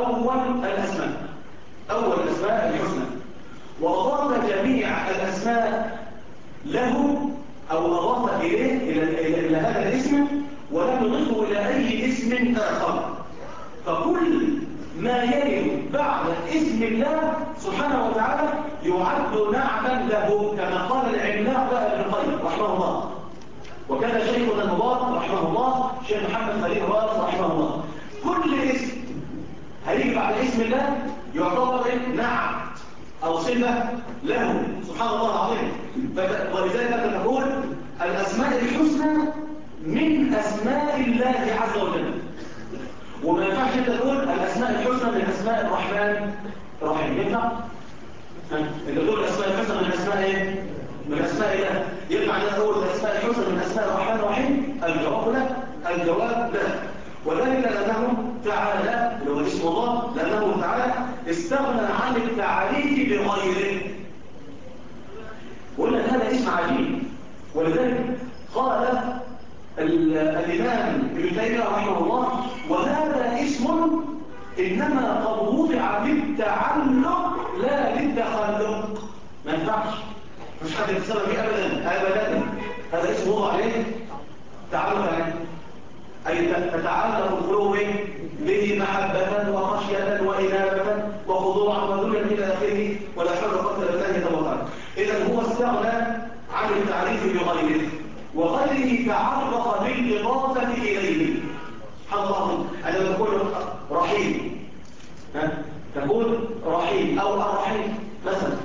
أول الأسماء الحسنى، وأضاف جميع الأسماء له أو أضاف إليه إلى هذا الاسم ولم يضيفه إلى أي اسم آخر. فكل ما يرد بعد اسم الله سبحانه وتعالى يعد نعما له، كما قال العملاق ابن القيم رحمه الله، وكان شيخنا المبارك رحمه الله شيخ محمد خليل راس رحمه الله. كل اسم هيجي بعد اسم الله يعتبر نعت او صفه له سبحان الله العظيم. ولذلك تقول الاسماء الحسنى من اسماء الله عز وجل، وما ينفعش انت تقول الاسماء الحسنى من اسماء الرحمن الرحيم. ينفع؟ انت بتقول الاسماء الحسنى من اسماء ايه؟ من اسماء الله. ينفع ان اقول الاسماء الحسنى من اسماء الرحمن الرحيم؟ الجواب لا. الجواب لا. وذلك لانه تعالى اللي هو اسم الله، لانه تعالى استغنى عن التعريف بغيره. قلنا هذا اسم عجيب، ولذلك قال الامام ابن تيميه رحمه الله: وهذا اسم انما قد وضع للتعلق لا للتخلق. ما ينفعش، مش حد يتسمى فيه ابدا. هذا اسم وضع عليه تعلق عليه، اي تتعلق القلوب به محبه وخشيه وانابه وخضوعا وذلا الى اخره، ولا حول ولا قوه الا بالله توكل. اذا هو استغنى عن التعريف بغيره، وغيره تعرف بالاضافه اليه. سبحان الله. عندما تقول رحيم، تقول رحيم او الرحيم مثلا،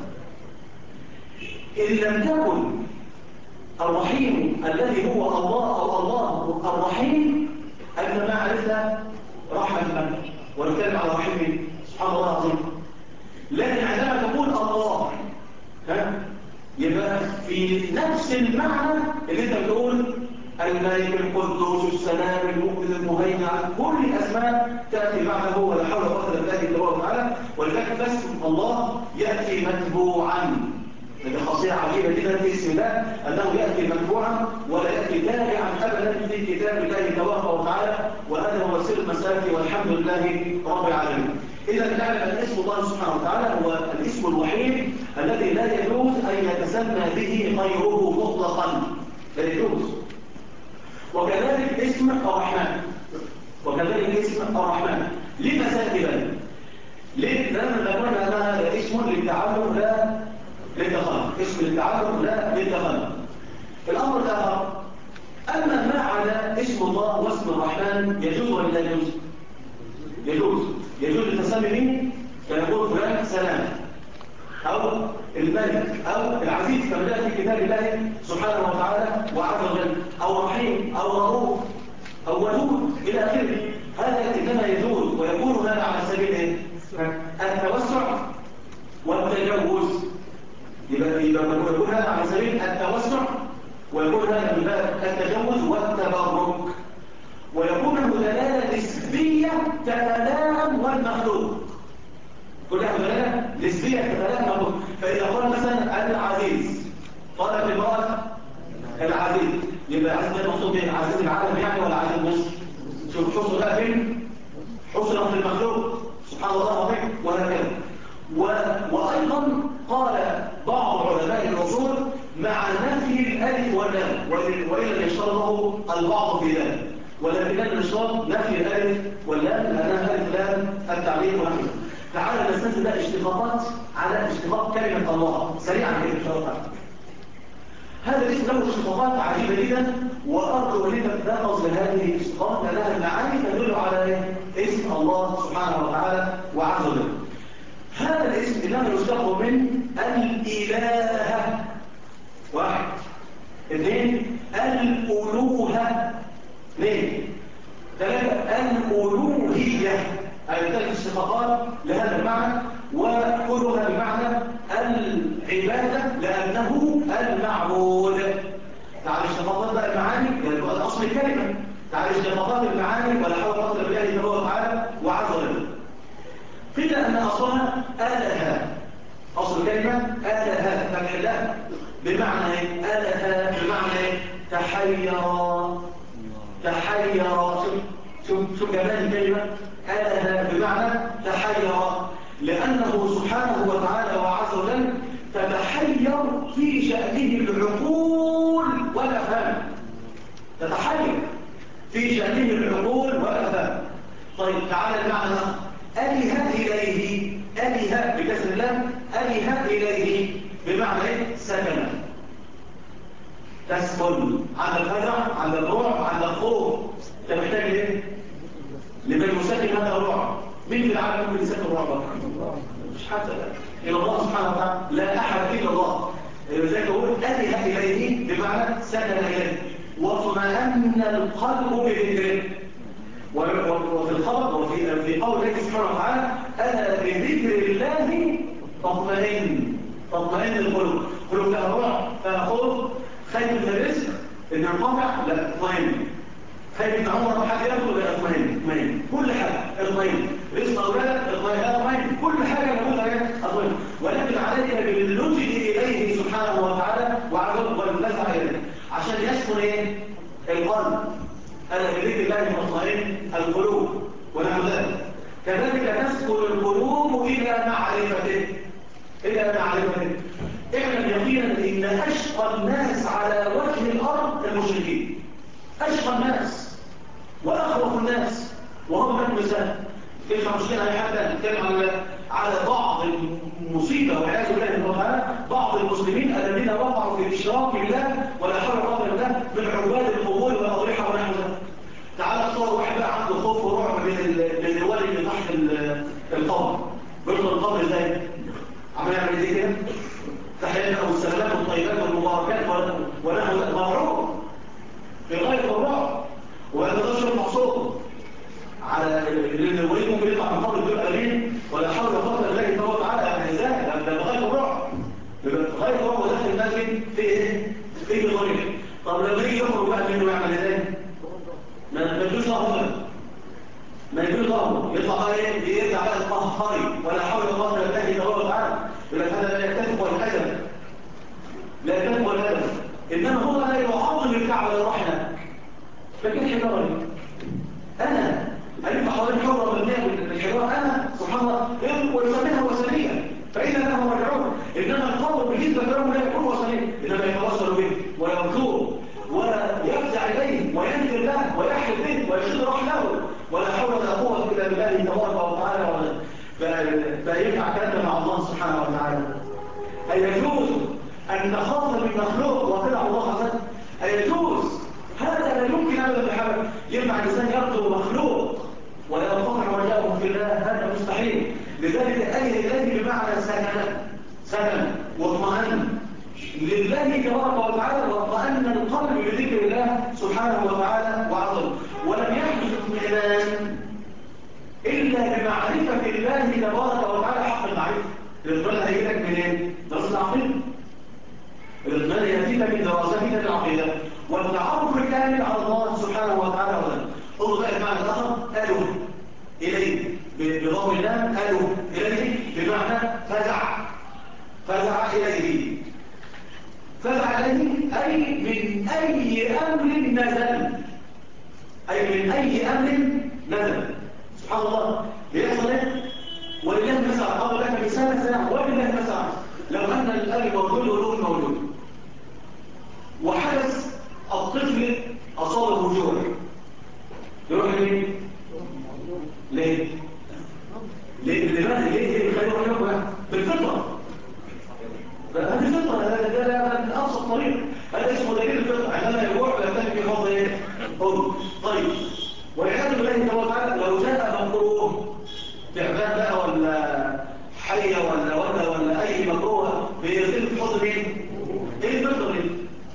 ان لم تكن الرحيم الذي هو الله او الله الرحيم، انت ما عرفت رحمه من، ونتكلم على رحيم سبحان الله العظيم. لكن عندما تقول الله يبقى في نفس المعنى اللي انت بتقول الملك القدوس السلام المؤمن المهيمن، كل الاسماء تاتي بعده ولا حول ولا قوه الا بالله تبارك وتعالى. ولذلك اسم الله ياتي متبوعا. هذه خاصيه عجيبه جدا في اسم الله، انه ياتي متبوعا ولا ياتي تابعا ابدا في كتاب الله تبارك وتعالى. وهذا هو سر المساله، والحمد لله رب العالمين. اذا نعلم ان اسم الله سبحانه وتعالى هو الاسم الوحيد الذي لا يجوز ان يتسمى به غيره مطلقا، لا يجوز. وكذلك اسم الرحمن، لما ساكبا؟ ليه؟ لأننا قلنا أن هذا اسم للتعلق لا للتخلق، اسم للتعلق لا للتخلق. الأمر الآخر، أما ما عدا اسم الله واسم الرحمن يجوز ولا لا يجوز؟ يجوز التسمي به، فيقول فلان سلام أو الملك أو العزيز كما جاء في كتاب الله سبحانه وتعالى وعز وجل، أو رحيم أو رؤوف أو ودود إلى آخره. هذا إنما يجوز، ويكون هذا على سبيل التوسع والتجوز. يبقى يكون هذا على سبيل التوسع، ويكون هذا من باب التجوز والتبرك، ويكون له دلالة نسبية تتلائم والمخلوق. كلها دلالة نسبية تتلائم والمخلوق. فإذا قال مثلا العزيز، قال في المرأة العزيز، يبقى العزيز ده المقصود به عزيز العالم يعني ولا عزيز مصر؟ شوف حصل بقى فين؟ حصل في المخلوق سبحان الله العظيم. وهكذا. وأيضا قال بعض علماء الأصول مع نفي الألف واللام، وإلا يشترطه البعض في ذلك، ولكن الاشتراط نفي الألف واللام لأنها ألف لام التعليق ونحوه. تعالى نستنتج ده اشتقاقات على اشتقاق كلمة الله سريعا كده إن شاء الله. هذا الاسم له اشتقاقات عجيبة جدا، وأرجو أن تتناقض لهذه الاشتقاقات لأنها المعاني تدل على اسم الله سبحانه وتعالى وعز وجل. هذا الاسم إنما يشتق من الإله، واحد. اثنين الألوهة، اثنين. ثلاثة الألوهية، أي ثلاث اشتقاقات لهذا المعنى، وكلها بمعنى العبادة لأنه المعبود. تعالى اشتقاقات بقى المعاني يعني هو أصل الكلمة. تعالى اشتقاقات المعاني ولا حول ولا قوة إلا بالله تبارك وتعالى وعز وجل. قيل أن أصلها آلهة، أصل الكلمة آلهة فتح الله بمعنى آلهة بمعنى تحير. شوف جمال الكلمة آلهة بمعنى تحير، لأنه سبحانه وتعالى وعز وجل تتحير في شأنه العقول والأفهام. تتحير في شأنه العقول والأفهام. طيب تعالى المعنى آلهة إليه، آلهة بكسر اللام، آلهة إليه بمعنى سكن، تسكن. عندك فزع، عندك رعب، عندك خوف، انت محتاج ايه؟ لمن يسكن هذا الرعب. مين في العالم ممكن يسكن الرعب؟ مش حتى إلى الله سبحانه وتعالى، لا أحد إلا الله. لذلك أقول آلهة إليه بمعنى سكن إليه، واطمأن القلب بذكره. وفي الخبر وفي قول الله سبحانه وتعالى ألا بذكر الله تطمئن تطمئن القلوب. قلوب لها روح، فيها خوف، خايف من الرزق ان ينقطع، لا اطمئن. خايف من عمرك حد ياخده، لا اطمئن. كل حاجه اطمئن، رزق اولادك اطمئن، كل حاجه لابد ان اطمئن. ولكن عليك باللجئ اليه سبحانه وتعالى والنزع اليه عشان يسكن ايه؟ القلب. انا بذكر الله تطمئن القلوب ونحو ذلك. كذلك تسكن القلوب الى معرفته. اعلم يقينا ان اشقى الناس على وجه الارض المشركين. اشقى الناس واخوف الناس، وهم لك مثال. كيف مشكلة أي حد نتكلم على بعض المصيبة والعياذ بالله تعالى، بعض المسلمين الذين وقعوا في الاشراك بالله ولا حول ولا قوة الا بالله من عباد القبور والاضرحه ونحو ذلك. تعالى تصور واحد بقى عنده خوف ورعب من الوالي اللي تحت القبر. بيدخل القبر ازاي؟ عمال يعمل ازاي كده؟ تحياتنا والسلامات والطيبات والمباركات ونحو ذلك، مرعوب في غاية الرعب، وهذا تشعر مقصود على الوليد ممكن يطلع من قبل الدول أمين ولا حول ولا قوة إلا بالله تعالى. يعني ازاي؟ ده بغاية الرعب. بغاية الرعب وداخل المسجد في ايه؟ في ضريح. طب لما يجي يخرج بقى منه يعمل ازاي؟ ما يجوش ظهره، يطلع بقى ايه؟ يرجع بقى الطهاري ولا حول ولا قوة إلا بالله تعالى. يقول لك هذا لا يتفق والأدب، إنما هو لا يعظم الكعبة لو راح هناك. لكن حجاري أنا ألف حوالين حرة مبنية بالحجارة، أنا سبحان الله ويسميها وثنية فإن لها رجعون. إنما القبر بالنسبة لهم لا يكون وثنية، إنما يتوصل به ويرجوه ويفزع إليه وينزل له ويحل به ويشد رحله ولا حول ولا قوة إلا بالله تبارك وتعالى. فينفع كلام مع الله سبحانه وتعالى. أيجوز أن نخاف من مخلوق وطلع الله عز وجل؟ أيجوز؟ هذا لا يمكن أبدا بحال. ينفع الإنسان يرجو مخلوق وينقطع رجاؤه في الله؟ هذا مستحيل. لذلك أي إليه بمعنى سكن واطمئن لله تبارك وتعالى، واطمئن القلب بذكر الله سبحانه وتعالى وعظمه. ولم يحدث اطمئنان إلا بمعرفة الله تبارك وتعالى حق المعرفة. الاطمئنان هيجيلك منين؟ درس العقيدة. الاطمئنان يأتيك من دراستك العقيدة والتعرف الكامل على الله سبحانه وتعالى. انظر بقى المعنى الآخر، ألوه إليه بضم اللام، ألوه إليه بمعنى فزع إليه. فزع إليه أي من أي أمر نزل. سبحان الله بيحصل ايه؟ ولله مثل قال لك مثال ساعة ولله مثل. لو أن الأب موجود والأم موجود وحدث الطفل أصابه جوع، يروح ليه؟ ليه خليه يروح بالفطرة. هذه الفطرة، ده من أبسط طريق. هذا اسمه دليل الفطرة. عندما يجوع ويحتاج في حوض ايه؟ طيب، والعياذ بالله تبارك وتعالى لو جاء مكروه تعبان بقى ولا حية ولا أي مكروه بيرتب في حوض مين؟ ايه الفطرة دي؟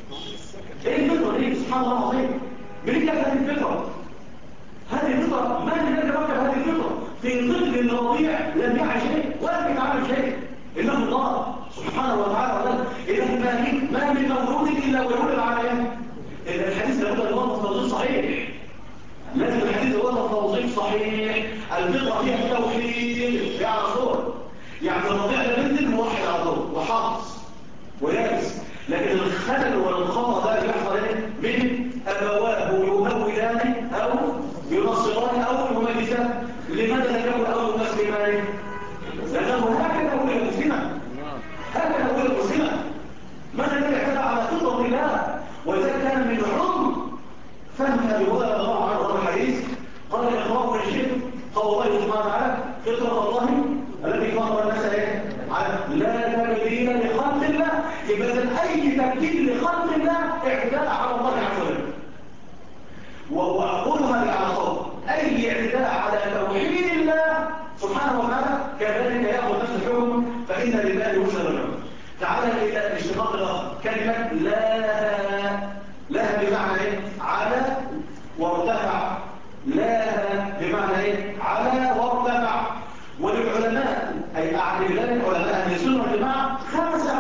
سبحان الله العظيم. من هذه الفطرة؟ هذه الفطرة ما الذي ركب هذه الفطرة في طفل رضيع لم يعي شيء ولم يتعلم شيء، إنه الله سبحانه وتعالى. إذا ما من مولود إلا ويولد على إذا الحديث لابد أن يوضح توضيح صحيح. لازم الحديث يوضح توضيح صحيح. الفطرة فيها التوحيد في على صور، يعني الرضيع ده بنزل موحد على طول وحافظ ويابس. لكن الخلل والخطأ ده بيحصل من أبواه يهودان أو ينصران أو يمجسان. لماذا لم يكن أو يمسلمان؟ لأنه هكذا هو المسلمة، ماذا الذي اعتدى على فطرة الله؟ وإذا كان من حكم فهم أبي هريرة رضي الله عنه الحديث قال إخوان الشيخ قال الله سبحانه وتعالى فطرة الله التي فطر الناس لا تبديل لخلق الله. إذا أي تبديل لخلق الله اعتداء على الله عز وجل. وأقولها على صوت، أي اعتداء على توحيد الله سبحانه وتعالى كذلك يأخذ نفس الحكم، فإن لله وجه الرجل. تعالى إلى الاشتقاق الآخر، كلمة لها بمعنى ايه؟ على وارتفع. لها بمعنى ايه؟ على وارتفع. وللعلماء أي أعلم ذلك علماء أهل السنة والجماعة 5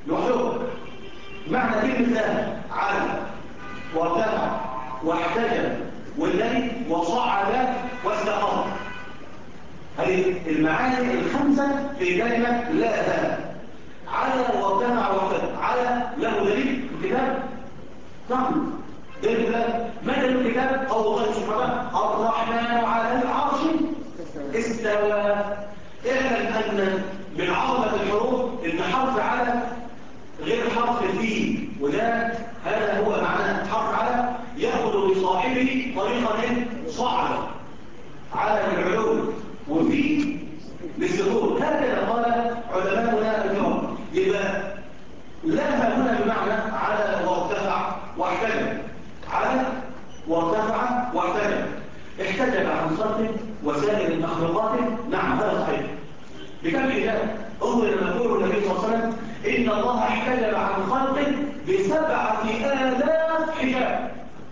لوحده. معنى كلمة لا على وارتفع واحتجب والذي وصعد واستقر. هذه المعاني الخمسة في كلمة لا. على وارتفع واحتجب. على له دليل في الكتاب؟ نعم دليل لا. ما دليل الكتاب؟ قول الله سبحانه الرحمن على العرش استوى. اعلم أن من عظمة الحروف إن حرف على غير حرف فيه، وده هذا هو معناه. حرف على يأخذ لصاحبه طريقة صعبة، على العلو وفيه للسكون. هكذا قال علماؤنا الكرام. يبقى لا هنا بمعنى على وارتفع واحتجب. على وارتفع واحتجب، احتجب عن خلقه وسائر مخلوقاته. نعم هذا صحيح. بكم حجاب؟ انظر لما يقول النبي صلى الله عليه وسلم إن الله احتجب عن خلقه ب7,000 حجاب.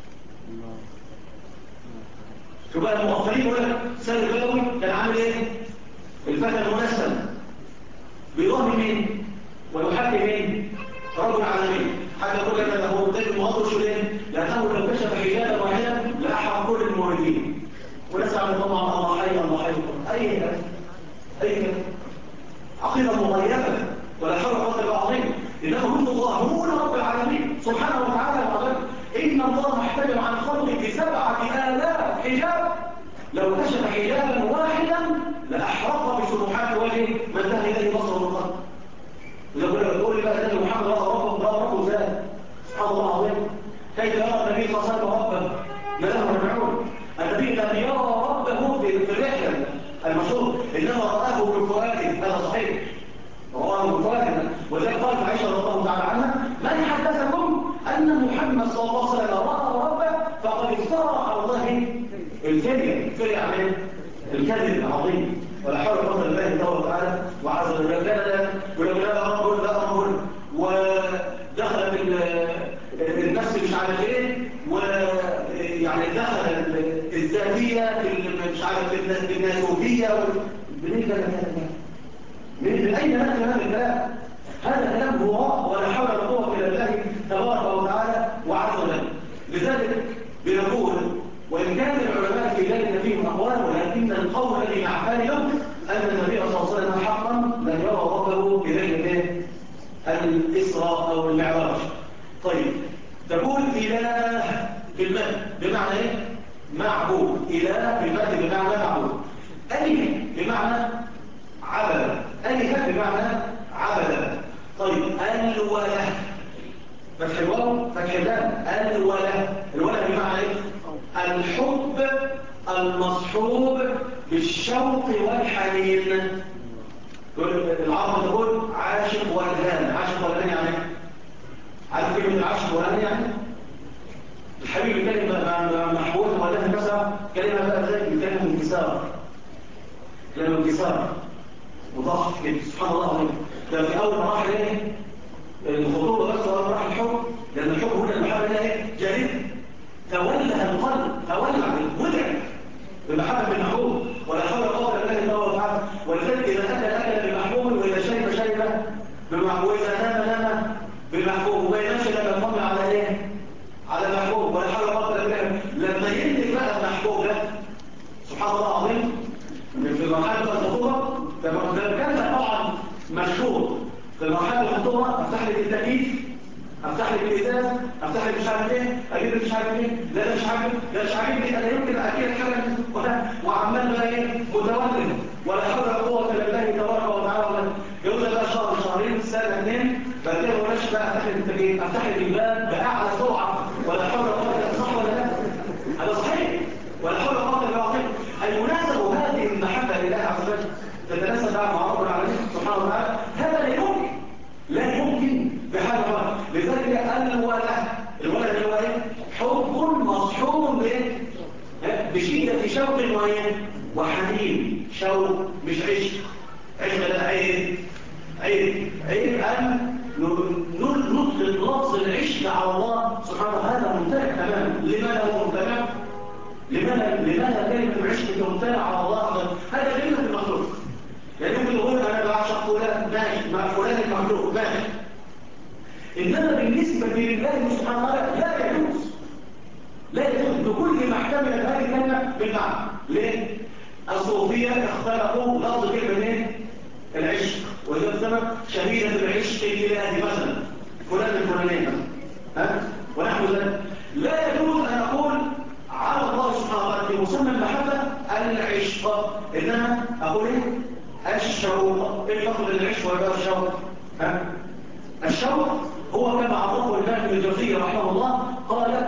شو بقى المؤخرين يقول لك سيد البدوي كان عامل ايه؟ الفتى المنسم بيضم مين؟ ويحكي مين؟ رب العالمين. حتى يقول لك له مبتدئ المغضر شو ليه؟ لأنه لو كشف حجابا واحدا لأحرم كل الموردين. ونسعى من طبعا الله حي الله حي. أي عقيدة مغيبة ولا حول ولا قوة عظيم. إنه رب الله هو رب العالمين سبحانه وتعالى وقال إن الله احتجب عن خلقه ب7,000 حجاب. لو كشف حجابا واحدا لأحرق بسبحات وجهه ما انتهى إليه بصر الخلق. يقول لي بقى النبي محمد ربه ذات سبحان الله العظيم. كيف يرى النبي صلى الله عليه وسلم ربه؟ ما له مرجعون. النبي لم يرى ربه في الرحلة المشهور، إنما رآه بفؤاده. هذا صحيح، رآه بفؤاده. وذلك قالت عائشة رضي الله تعالى عنها من حدثكم أن محمد صلى الله عليه وسلم رأى ربه فقد افترى على الله الكذب يعني الكذب العظيم. ولا حول ولا قوة إلا بالله تعالى وعز وجل. ولو لا رب لا رب ودخل النفس مش عارف ايه، ويعني دخل الذاتية مش عارف الناسوبية. منين ده الكلام؟ من أين نأتي هذا الكلام؟ هذا كلام هو ولا حول ولا قوة إلا بالله تبارك وتعالى وعز وجل. لذلك بنقول وإن كان العلماء في ذلك فيهم أقوال، ولكن القول الذي نعتبره أن النبي صلى الله عليه وسلم حقا لم يرى ربه بذلك الإسراء أو المعراج. طيب تقول إله في المد بمعنى إيه؟ معبود. إله في المد بمعنى معبود. أله بمعنى عبد. أله بمعنى عبد. طيب الوله فتح الواو فتح اللام. الوله بمعنى إيه؟ الحب المصحوب بالشوق والحنين. العرب تقول عاشق والهان. عاشق والهان يعني عارف كلمة العاشق والهان يعني الحبيب كلمة محبوب والهان مثلا كلمة بقى زي كلمة انكسار. كلمة انكسار وضغط كده سبحان الله العظيم. ده في أول مراحل ايه الخطوبة بس ولا مراحل الحب، لأن الحب هنا المحبة ايه جريد تولى القلب تولى ولع بمحبة المحبوب. ولا حول ولا قوة إلا بالله تعالى. ولذلك إذا أكل بمحبوب وإذا شرب بمحبوب وإذا نام بالمحبوب وإذا مشي لما يقوم على إيه؟ على المحبوب. ولا حول ولا قوة إلا بالله. لما ينتج بقى المحبوب ده سبحان الله العظيم في مرحلة الخطوبة ده كان طبعا مشهور. في مرحلة الخطوبة أفتح لك التكييف، افتح لك الازاز، افتح لك مش عارف ايه، اجيب لك مش عارف ايه، لا مش عارف لا مش عارف انا يمكن اكيد حاجه وعمال بقى ايه متولد. ولا حول ولا قوه الا بالله تبارك وتعالى. يقول لك بقى شهر شهرين سنه اثنين بعد كده مش بقى افتح لك التكييف، افتح لك الباب باعلى سرعه. ولا حول ولا قوه الا صح ولا لا؟ هذا صحيح. ولا حول ولا قوه الا بالله. المناسبه هذه المحبه لله عز وجل تتناسب مع رب العالمين سبحانه وتعالى. هذا لا يمكن بحال حال. لذلك الوله هو ايه؟ حب مصحوب بايه؟ بشده شوق وحنين. شوق مش عشق. عشق لا عيب ان نطلق لفظ العشق على الله سبحانه. هذا ممتنع تماما. لماذا هو ممتنع؟ لماذا كلمه العشق ممتنع على الله؟ هذا كلمه المخلوق. يعني ممكن يقول انا بعشق فلان ماشي، مع فلان المخلوق ماشي، إنما بالنسبة لله سبحانه وتعالى لا يجوز بكل ما احتملت هذه الكلمة بالمعنى. ليه؟ الصوفية اختلقوا لفظ كلمة ايه؟ العشق، وإذا سبب شديدة العشق الإلهي مثلا فلان الفلانية مثلا ونحو ذلك. لا يجوز أن أقول على الله سبحانه وتعالى في مسمى المحبة العشق، إنما أقول إيه؟ الشوق. إيه لفظ العشق ولا الشوق؟ الشوق هو كما عرفه الإمام ابن الجوزي رحمه الله قال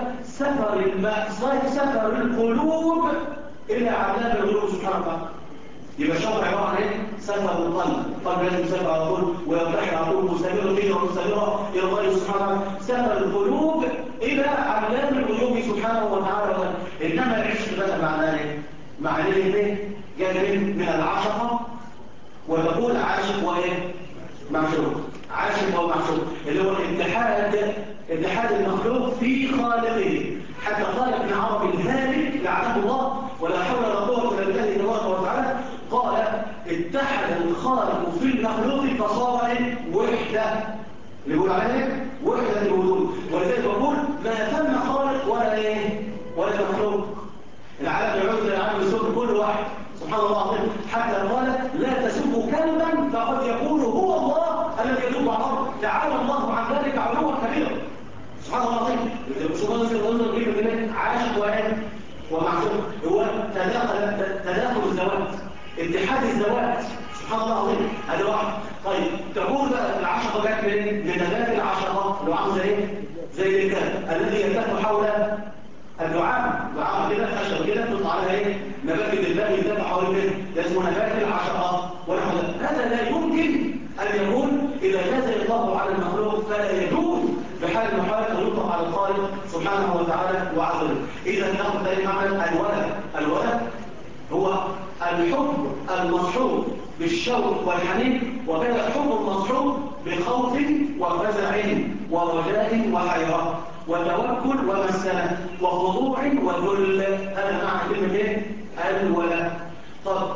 سفر القلوب إلى عذاب الغيوب سبحانه وتعالى. يبقى الشوق عبارة عن ايه؟ سفر القلب لازم يسافر على طول ويرتحل على طول مستمرة فيه ومستمرة إلى الله سبحانه وتعالى. سفر القلوب إلى عذاب الغيوب سبحانه وتعالى. إنما العشق بقى معناه ايه؟ معناه ايه؟ جاي من العشقة، وتقول عاشق وايه؟ معشوق. عاشق ومعشوق اللي هو اتحاد المخلوق في خالقه. حتى قال ابن عربي الهالك لعنه الله ولا حول ولا قوه الا بالله تبارك وتعالى قال اتحد الخالق في المخلوق فصار وحده. اللي يقول عليه وحده الوجود. ولذلك بقول ما ثم خالق ولا مخلوق. العالم يعود للعالم يسب كل واحد سبحان الله العظيم. حتى قال لا تسبوا كلبا فقد يقول هو الله الذي يدب على الارض. تعالى الله عن ذلك علوا كبيرا سبحان الله العظيم. سبحان الله العظيم. عاشق ومعشوق هو تداخل الذوات، اتحاد الذوات سبحان الله العظيم. هذا واحد. طيب تقول بقى العشقه جت من نبات العشقه اللي هو عامل زي الكتاب الذي يلتف حول الدعاء كده خشب كده تطلع عليها نبات الدباغ يلتف حول كده ده اسمه نبات العشقه. ونحو ذلك. هذا لا يمكن ان يكون اذا جاز الله على المخلوق فلا يجوز بحال المحال ان يطلق على الخالق سبحانه وتعالى وعز وجل. اذا ناخذ ثاني معنى الولد هو الحب المصحوب بالشوق والحنين، وكذا الحب المصحوب بخوف وفزع ورجاء وحيرة وتوكل ومسكنة وخضوع وذل. هذا معنى كلمة ايه؟ الولد. طب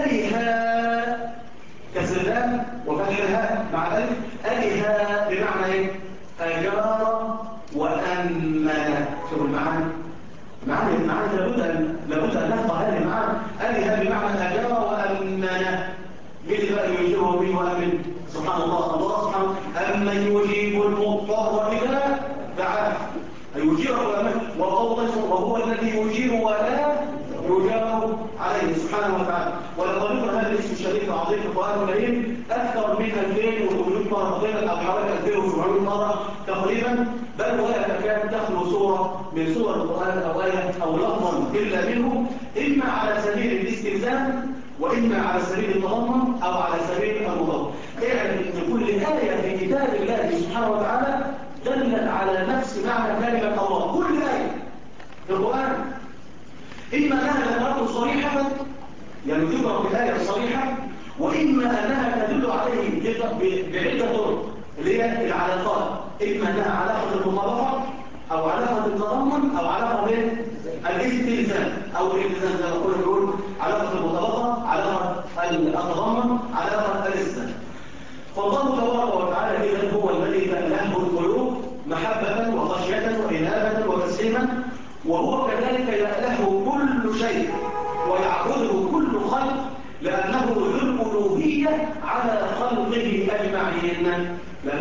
ألها كسرها وفتحها مع الألف. ألها بمعنى ايه؟ أجار وأمن. شوفوا المعنى لابد أن نفقه هذه المعنى. ألها بمعنى أجار وأمن. مين بقى يجيبه به وأمن؟ سبحان الله سبحانه. أمن يجيب المضطر إذا دعاه يجير وأمن وهو الذي يجير ولا يجار عليه سبحانه وتعالى. ولقد ذكر هذا الاسم الشريف العظيم في القرآن الكريم أكثر من 2800 مرة تقريبا أو حوالي 2700 مرة تقريبا، بل ولا تكاد تخلو سورة من سور القرآن أو آية أو لفظا إلا منه، إما على سبيل الاستلزام وإما على سبيل التضمن أو على سبيل المضاد. اعلم أن كل آية في كتاب الله سبحانه وتعالى دلت على نفس معنى كلمة الله. كل آية في القرآن إما أنها ذكرته صريحة يعني تذكر بالآية الصريحة، وإما أنها تدل عليه بعدة طرق اللي هي العلاقات. إما أنها علاقة المطابقة أو علاقة التضمن أو علاقة الاستلزام أو الالتزام زي ما نقول علاقة المطابقة، علاقة التضمن، علاقة الاستلزام. فالله تبارك وتعالى إذن هو الذي له القلوب محبة وخشية وإنابة وتسليما، وهو كذلك له كل شيء ويعبده كل خلق لأنه ذو الألوهية على خلقه أجمعين.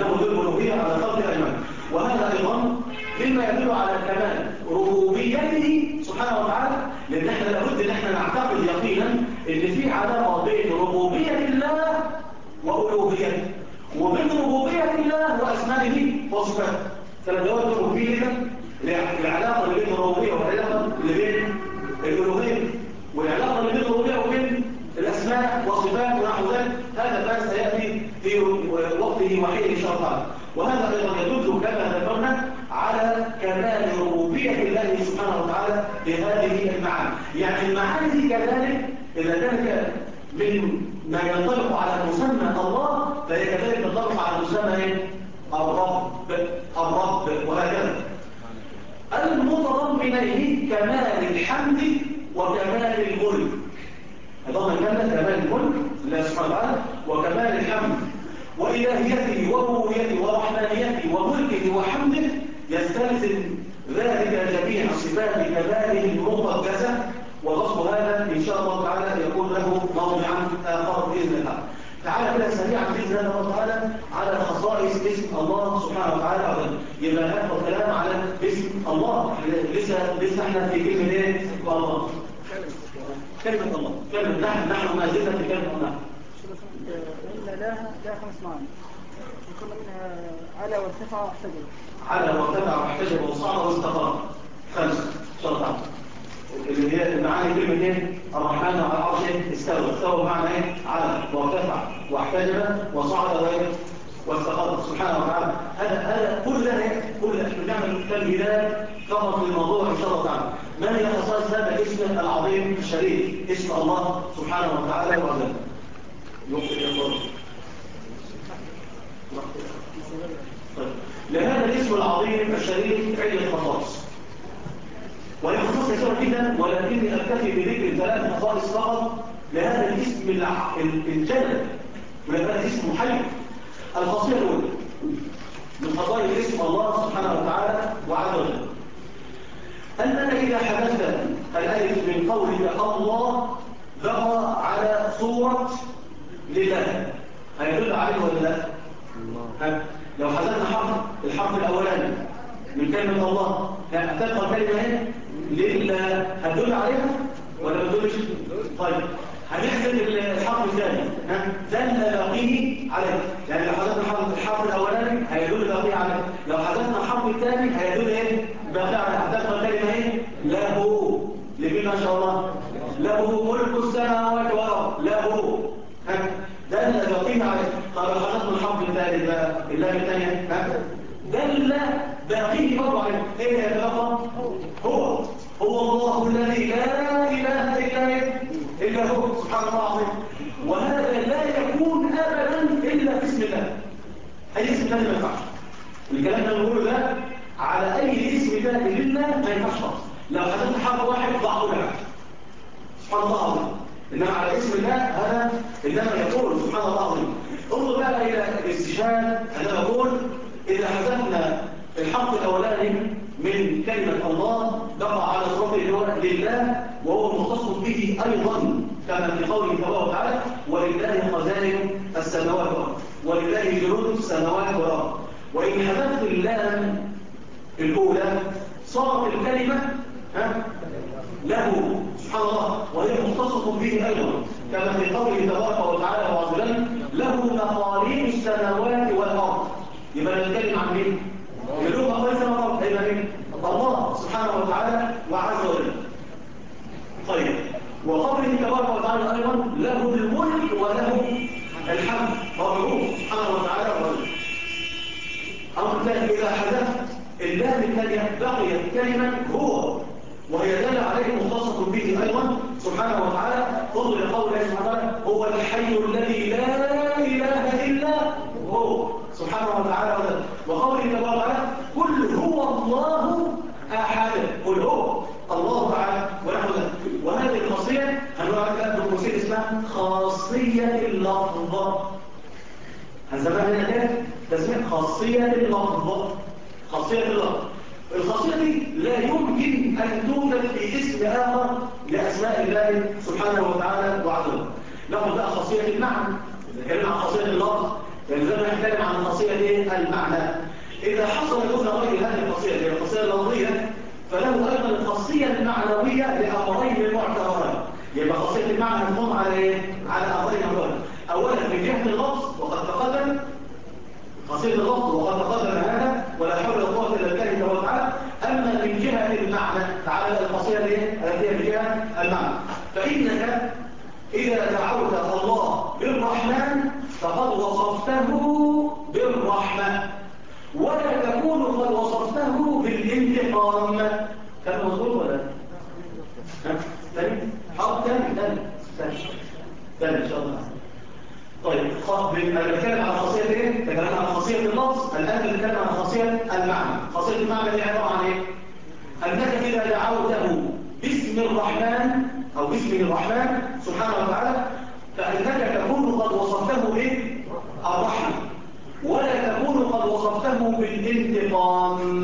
وهذا أيضا مما يدل على كمال ربوبيته سبحانه وتعالى، لأن احنا لابد ان احنا نعتقد يقينا ان في علاقة بين ربوبية الله وألوهيته، وبين ربوبية الله وأسمائه وصفاته. فالجواب الربوبية العلاقة اللي بين الربوبية والعلاقة اللي بين الألوهية، والعلاقة اللي بين الربوبية وبين الأسماء والصفات ونحو ذلك، هذا ما سيأتي في وقته وحين إن شاء الله. وهذا أيضا يدل كما ذكرنا على كمال ربوبية الله سبحانه وتعالى بهذه المعاني. يعني المعاني دي كذلك إذا كانت من ما ينطبق على مسمى الله فهي كذلك تنطبق على مسمى الرب وهكذا. المتضمنين كمال الحمد وكمال الملك. أيضا كمال الملك لله سبحانه وتعالى وكمال الحمد وإلهيته وربوبيته ورحمانيته وملكه مجده وحمده يستلزم ذلك جميع صفات كماله المقدسة، ووصف هذا إن شاء الله تعالى يكون له موضعا آخر بإذن الله. تعالى كده سريعا بإذن الله تعالى على خصائص اسم الله سبحانه وتعالى. يبقى ناخد كلام على اسم الله. لسه احنا في كلمة ايه؟ الله. كلمة الله. كلمة نحن ما زلنا في كلمة الله. إن لها 5 معاني. كل منها على وارتفع واحتجب. على وارتفع واحتجب وصعد واستقر. 5 شرطان. اللي هي المعاني كلمة ايه؟ الرحمن على العرش استوى. استوى بمعنى ايه؟ على وارتفع واحتجب وصعد واستقر سبحانه وتعالى. هذا كل احنا بنعمل تمهيدات فقط للموضوع ان شاء الله تعالى. ما هي خصائص هذا الاسم العظيم الشريف اسم الله سبحانه وتعالى وعلا؟ لهذا الاسم العظيم الشريف عدة خصائص، وهي خصائص كثيرة جدا، ولكني أكتفي بذكر 3 خصائص فقط لهذا الاسم الجلل، ولهذا الاسم محيط. الخاصية الأولى من خصائص اسم الله سبحانه وتعالى وعز وجل أنك إذا حدثت الألف من قولك الله ظهر على صورة لله، هيدل عليه ولا لا؟ لو حدثنا الحرف الأولاني من كلمة الله هتبقى كلمة ايه؟ لله، هتدل عليها ولا ما تدلش؟ طيب هنحسب الحرف الثاني دل باقيه عليه، يعني لو حدثنا الحرف الاولاني هيدل باقيه عليه، لو حدثنا الحرف الثاني هيدل ايه؟ باقيه عليه. هتبقى كلمة ايه؟ له. لمين ما شاء الله؟ له ملك السماوات والارض. له دل باقيه عليه. طب لو حدثنا الحرف الثالث بقى اللام الثانية دل باقيه برضه عليه. ايه يا تلقى؟ هو الله الذي لا اله الا هو سبحانه وتعالى. وهذا لا يكون ابدا الا باسم الله. اي اسم ثاني ما ينفعش. الكلام اللي بنقوله ده على اي اسم ثاني لله ما ينفعش خالص. لو حدثت حرف واحد ضع كل حاجه سبحان الله العظيم، انما على اسم الله هذا انما يقول سبحان الله العظيم. انظر بقى الى الاستشهاد. انا بقول اذا حدثنا الحرف الاولاني من كلمه الله بقى على صوره لله، وهو مختص به ايضا كما في قوله تبارك وتعالى ولله خزائن السماوات والارض ولله جنود السماوات والارض. وان حذفت اللام الاولى صارت الكلمه له سبحان الله، وهي مختصة به أيضا كما في قوله تبارك وتعالى وعز وجل له مقاليد السماوات والأرض. يبقى نتكلم عن مين؟ له مقاليد السماوات والأرض أيضا مين؟ الله سبحانه وتعالى وعز وجل. طيب وقوله تبارك وتعالى أيضا له الملك وله الحمد ربه سبحانه وتعالى وعز وجل. أمر ثاني إذا حذفت اللام الثانية بقيت كلمة هو، وهي دل عليه مختصة به أيضا سبحانه وتعالى. انظر لقول الله سبحانه وتعالى هو الحي الذي لا إله إلا هو سبحانه وتعالى. وقوله تبارك وتعالى قل هو الله أحد. قل هو الله أحد ونحو ذلك. وهذه الخاصية هنقول عليها بالخاصية اسمها خاصية اللفظ. هنسميها هنا كده تسمية خاصية اللفظ. خاصية اللفظ. الخاصية دي لا يمكن أن توجد في اسم آخر لأسماء الله سبحانه وتعالى وعز وجل. ناخذ بقى خاصية المعنى. إذا كلمنا عن خاصية اللفظ يلزمنا نتكلم عن خاصية المعنى. إذا حصل دون غير هذه الخاصية هي الخاصية اللفظية فله أيضا الخاصية المعنوية لأمرين المعتبرين. يبقى خاصية المعنى تقوم على إيه؟ على أمرين معتبرين. أولا من جهة اللفظ وقد تقدم خاصية اللفظ وقد تقدم هذا ولا حول ولا قوة إلا بالله تبارك وتعالى. أما من جهة المعنى تعالى الخاصية التي هي من جهة المعنى، فإنك إذا دعوت الله بالرحمن فقد وصفته بالرحمة، ولا تكون قد وصفته بالانتقام. كان مظبوط ولا ثاني؟ حرف ثاني إن شاء الله. طيب أنا بتكلم عن خاصية ايه؟ تكلمنا عن خاصية اللفظ، الآن بنتكلم عن خاصية المعنى. خاصية المعنى دي عبارة عن ايه؟ أنك إذا دعوته باسم الرحمن أو باسم الرحمن سبحانه وتعالى فإنك تكون قد وصفته بالرحمة، ولا تكون قد وصفته بالانتقام. بالانتقام.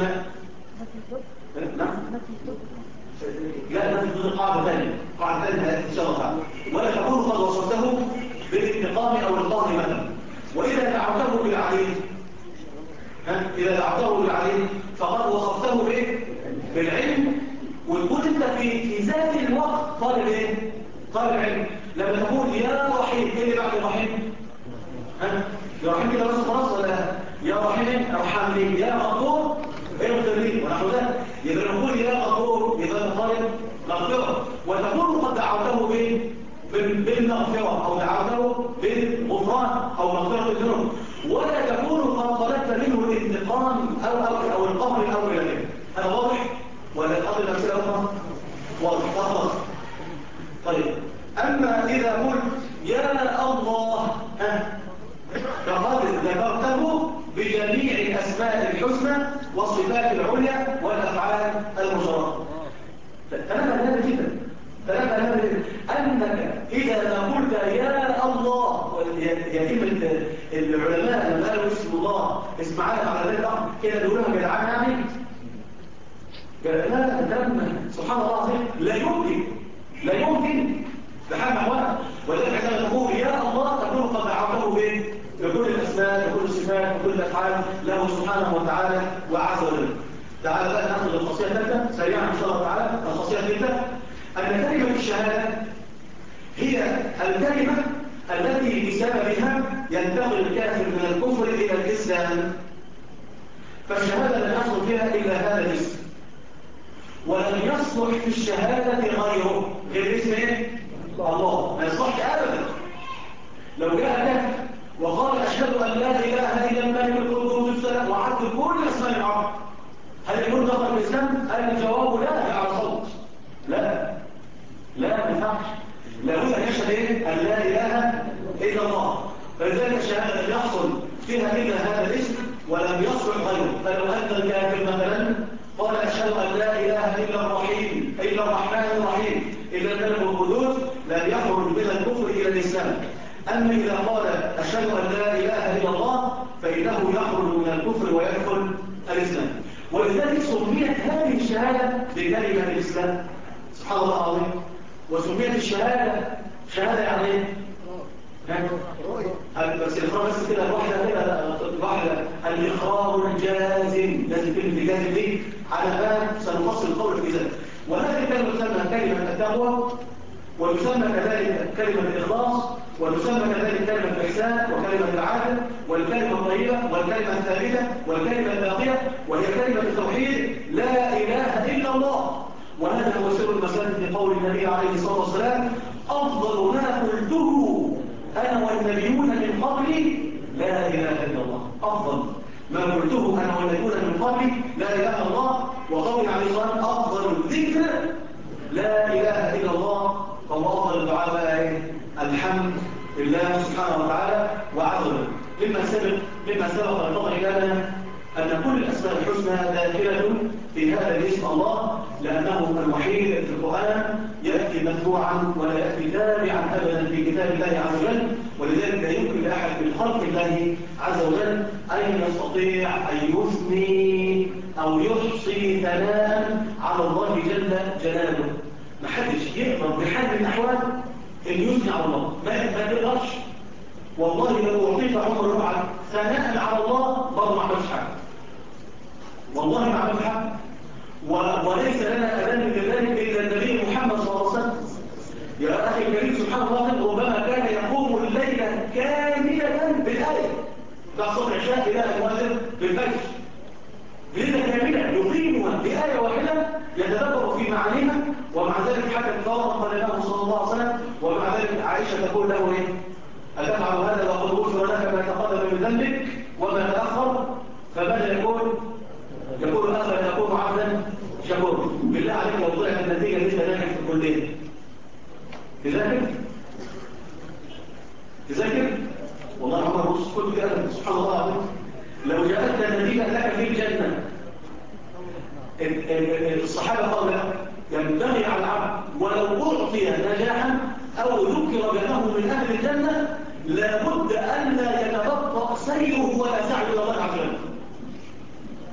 لا نفس قاعدة ثانية إن شاء الله تعالى. ولا تكون قد وصفته بالانتقام أو القهر مثلا. وإذا دعوته بالعليم، إذا دعوته بالعليم فقد وصفته بالعلم، وتكون أنت في ذات الوقت طالب طالب علم. لما تقول يا رحيم، إيه اللي بعد الرحيم؟ يا رحيم كده بس خلاص، ولا يا رحيم ارحمني، يا غفور اغفر لي ونحو ذلك. يبقى نقول يا غفور يبقى طالب مغفرة، وتكون قد دعوته بالمغفرة أو دعوته بالغفران أو مغفرة الذنوب، ولا تكون قد طلبت منه الانتقام أو القهر أو غير ذلك. هذا واضح ولا الأمر الأمثلة أخرى؟ واضح. طيب، أما إذا قلت يا الله فقد ذكرته بجميع الأسماء الحسنى والصفات العليا والأفعال المشرفة. تنبه جدا أنك إذا قلت يا الله، يا كلمة العلماء لما قالوا اسم الله اسم عالم على ذلك كده بيقولها جدعان يعني لا سبحان الله العظيم، لا يمكن بحال أحوال. ولذلك عندما تقول يا الله تكون قد دعوته بكل الأسماء بكل الصفات بكل الأفعال له سبحانه وتعالى وعز وجل. تعالى بقى ناخذ الخاصية الثالثة سريعا إن شاء الله تعالى. الخاصية الثالثة أن كلمة الشهادة هي الكلمة التي بسببها ينتقل الكافر من الكفر إلى الإسلام. فالشهادة لم يحصل فيها إلا هذا الاسم، ولم يصلح في الشهادة غير اسم الله. ما يصلحش أبدا. لو جاء كافر وقال أشهد أن لا إله إلا الملك القدوس السلام وعد كل أسماء العرب، هل يكون دخل الإسلام؟ الجواب لا على صوت. لا ما ينفعش. لابد أن يشهد أن لا إله إلا الله. فلذلك الشهادة لم يحصل فيها إلا هذا الاسم ولم يصلح غيره. فلو أن الكافر مثلا قال أشهد أن لا إله إلا الرحيم إلا الرحمن الرحيم إلا الملك القدوس لم يخرج من الكفر إلى الإسلام. أما إذا قال أشهد أن لا إله إلا الله فإنه يخرج من الكفر ويدخل الإسلام. ولذلك سميت هذه الشهادة بكلمة الإسلام. سبحان الله العظيم. وسميت الشهادة شهادة يعني ايه؟ بس الإقرار بس كده واحدة الإقرار الجازم. لازم كلمة الجازم دي على ما سنفصل القول في ذلك. وهذه الكلمة تسمى كلمة التقوى، وتسمى كذلك كلمة الإخلاص، وتسمى كذلك كلمة الإحسان وكلمة العدل والكلمة الطيبة والكلمة الثابتة والكلمة الباقية، وهي كلمة التوحيد لا إله إلا الله. وهذا هو سر المسألة في قول النبي عليه الصلاة والسلام أفضل ما قلته أنا والنبيون من قبلي لا إله إلا الله. أفضل ما قلته أنا والنبيون من قبلي لا إله إلا الله. وقول عليه الصلاة والسلام أفضل الذكر لا إله إلا الله. فهو أفضل الدعاء الحمد لله سبحانه وتعالى وعز وجل. مما سبق الفضل لنا أن كل الأسماء الحسنى داخلة في هذا الاسم الله، لأنه الوحيد في القرآن يأتي متبوعا ولا يأتي تابعا أبدا في كتاب الله عز وجل. ولذلك لا يمكن لأحد من خلق الله عز وجل أن يستطيع أن يثني أو يحصي ثناء على الله جل جلاله. ما حدش يقدر بحال من الأحوال أن يثني على الله، ما يقدرش. والله لو أعطيت عمر ربعا ثناء على الله برضه ما عملش حاجة، والله ما عملش حاجة. وليس لنا أذان بذلك إلا النبي محمد صلى الله عليه وسلم. يا أخي الكريم سبحان الله ربما كان يقوم الليل كاملة بالآية بعد صلاة العشاء إلى المؤذن بالفجر، ليلة كاملة يقيمها بآية واحدة يتدبر في معانيها. ومع ذلك حتى تفاوض له صلى الله عليه وسلم، ومع ذلك عائشة تقول له ايه؟ أتفعل هذا وقد غفر لك ما تقدم من ذنبك وما تأخر؟ فماذا يقول أخر يكون عبدا شكور. بالله عليك لو طلعت النتيجة ليس ناجح في الكلية تذاكر والله عمر رص كل كده سبحان الله العظيم. لو جاءت النتيجة لك في الجنة، الصحابة قالوا ينبغي على العبد ولو أعطي نجاحا أو ذكر بأنه من أهل الجنة لابد أن لا يتبطأ سيره ولا سعي إلى الله عز وجل.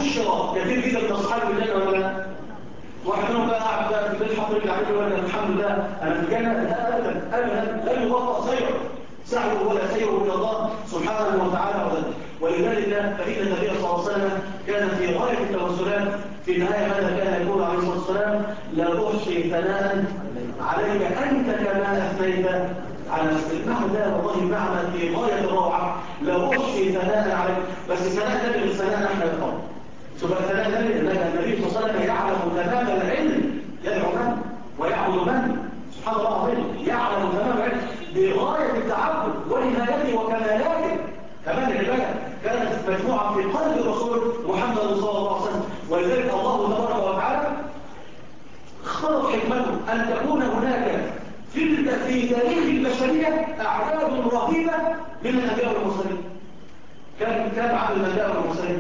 بشرى كثير جدا من اصحاب الجنه ولا لا؟ واحد منهم بقى قاعد بقى في البيت حاطط رجل عليه يقول لك الحمد لله انا في الجنه. لا ابدا ابدا، لن يوفق سير سعيه ولا سيره الى الله سبحانه وتعالى. ولذلك فإن النبي صلى الله عليه وسلم كان في غاية التوسلات في النهاية ماذا كان يقول عليه الصلاة والسلام؟ لا أحصي ثناء عليك أنت كما أثنيت على نفسك. المعنى ده والله معنى في غاية الروعة. لا أحصي ثناء عليك، بس ثناء ده من الثناء نحن الأرض. شوف الثناء ده أن النبي صلى الله عليه وسلم يعلم تمام العلم يدعو من ويعبد من. سبحان الله العظيم، يعلم تمام العلم بغاية التعبد ونهايته وكمالاته. كمان العبادة كانت مجموعة في قلب الرسول محمد صلى الله عليه وسلم. ولذلك الله تبارك وتعالى اختار حكمته أن تكون هناك في تاريخ البشرية أعداد رهيبة من الأنبياء والمرسلين. كم عدد الأنبياء والمرسلين؟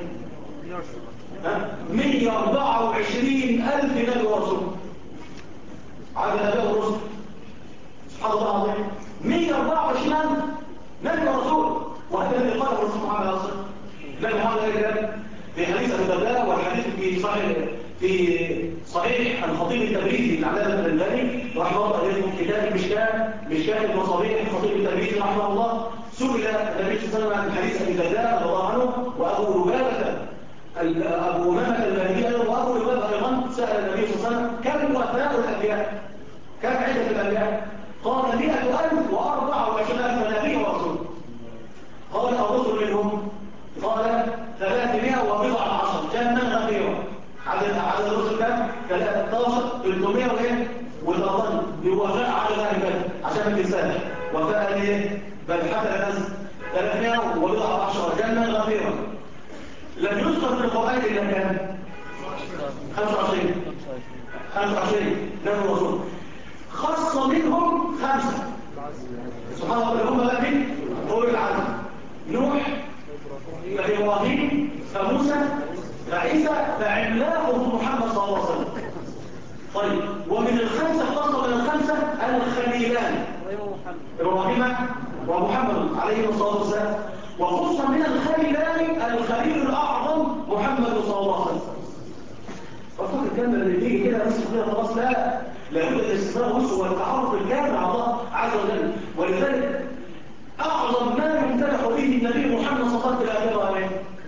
124,000 نبي ورسول. عدد الأنبياء والرسل سبحان الله العظيم 124,000 نبي ورسول. وهذا الذي قاله الرسول محمد صلى الله عليه وسلم. لكن هذا في حديث ابي الدرداء والحديث في صحيح الخطيب التبريزي العلامه الالباني رحمه الله عليه كتاب مشكاه المصابيح الخطيب التبريزي رحمه الله. سئل النبي صلى الله عليه وسلم عن حديث ابي الدرداء رضي الله عنه وابو لبابه ابو امامه الباهلي وابو لبابه ايضا سال النبي صلى الله عليه وسلم كم وفاء الانبياء؟ كم عده الانبياء؟ قال 124,000 نبي ورسول. قال الرسل منهم قال 310 جنة غفيرة. عدد الرسل كم؟ 13 300 وايه؟ والأظن بوفاء عدد أهل بدر عشان ما تنساش وفاء ايه؟ بل حتى الناس 310 جنة غفيرة. لم يذكر في القرآن إلا كم؟ 25 نبي ورسول. خص منهم 5. سبحان الله اللي هم بقى مين؟ أولي العزم. نوح فإبراهيم فموسى فعيسى فعملاقهم محمد صلى الله عليه وسلم. طيب ومن الخمسة خاصة من الخمسة الخليلان إبراهيم ومحمد عليه الصلاة والسلام. وخص من الخليلان الخليل الأعظم محمد صلى الله عليه وسلم. فقط الكلمة اللي تيجي كده بس كده خلاص لا لابد الاستثناء والتعرف الكامل على الله عز وجل. ولذلك أعظم ما يمتلح به النبي محمد صلى الله عليه وسلم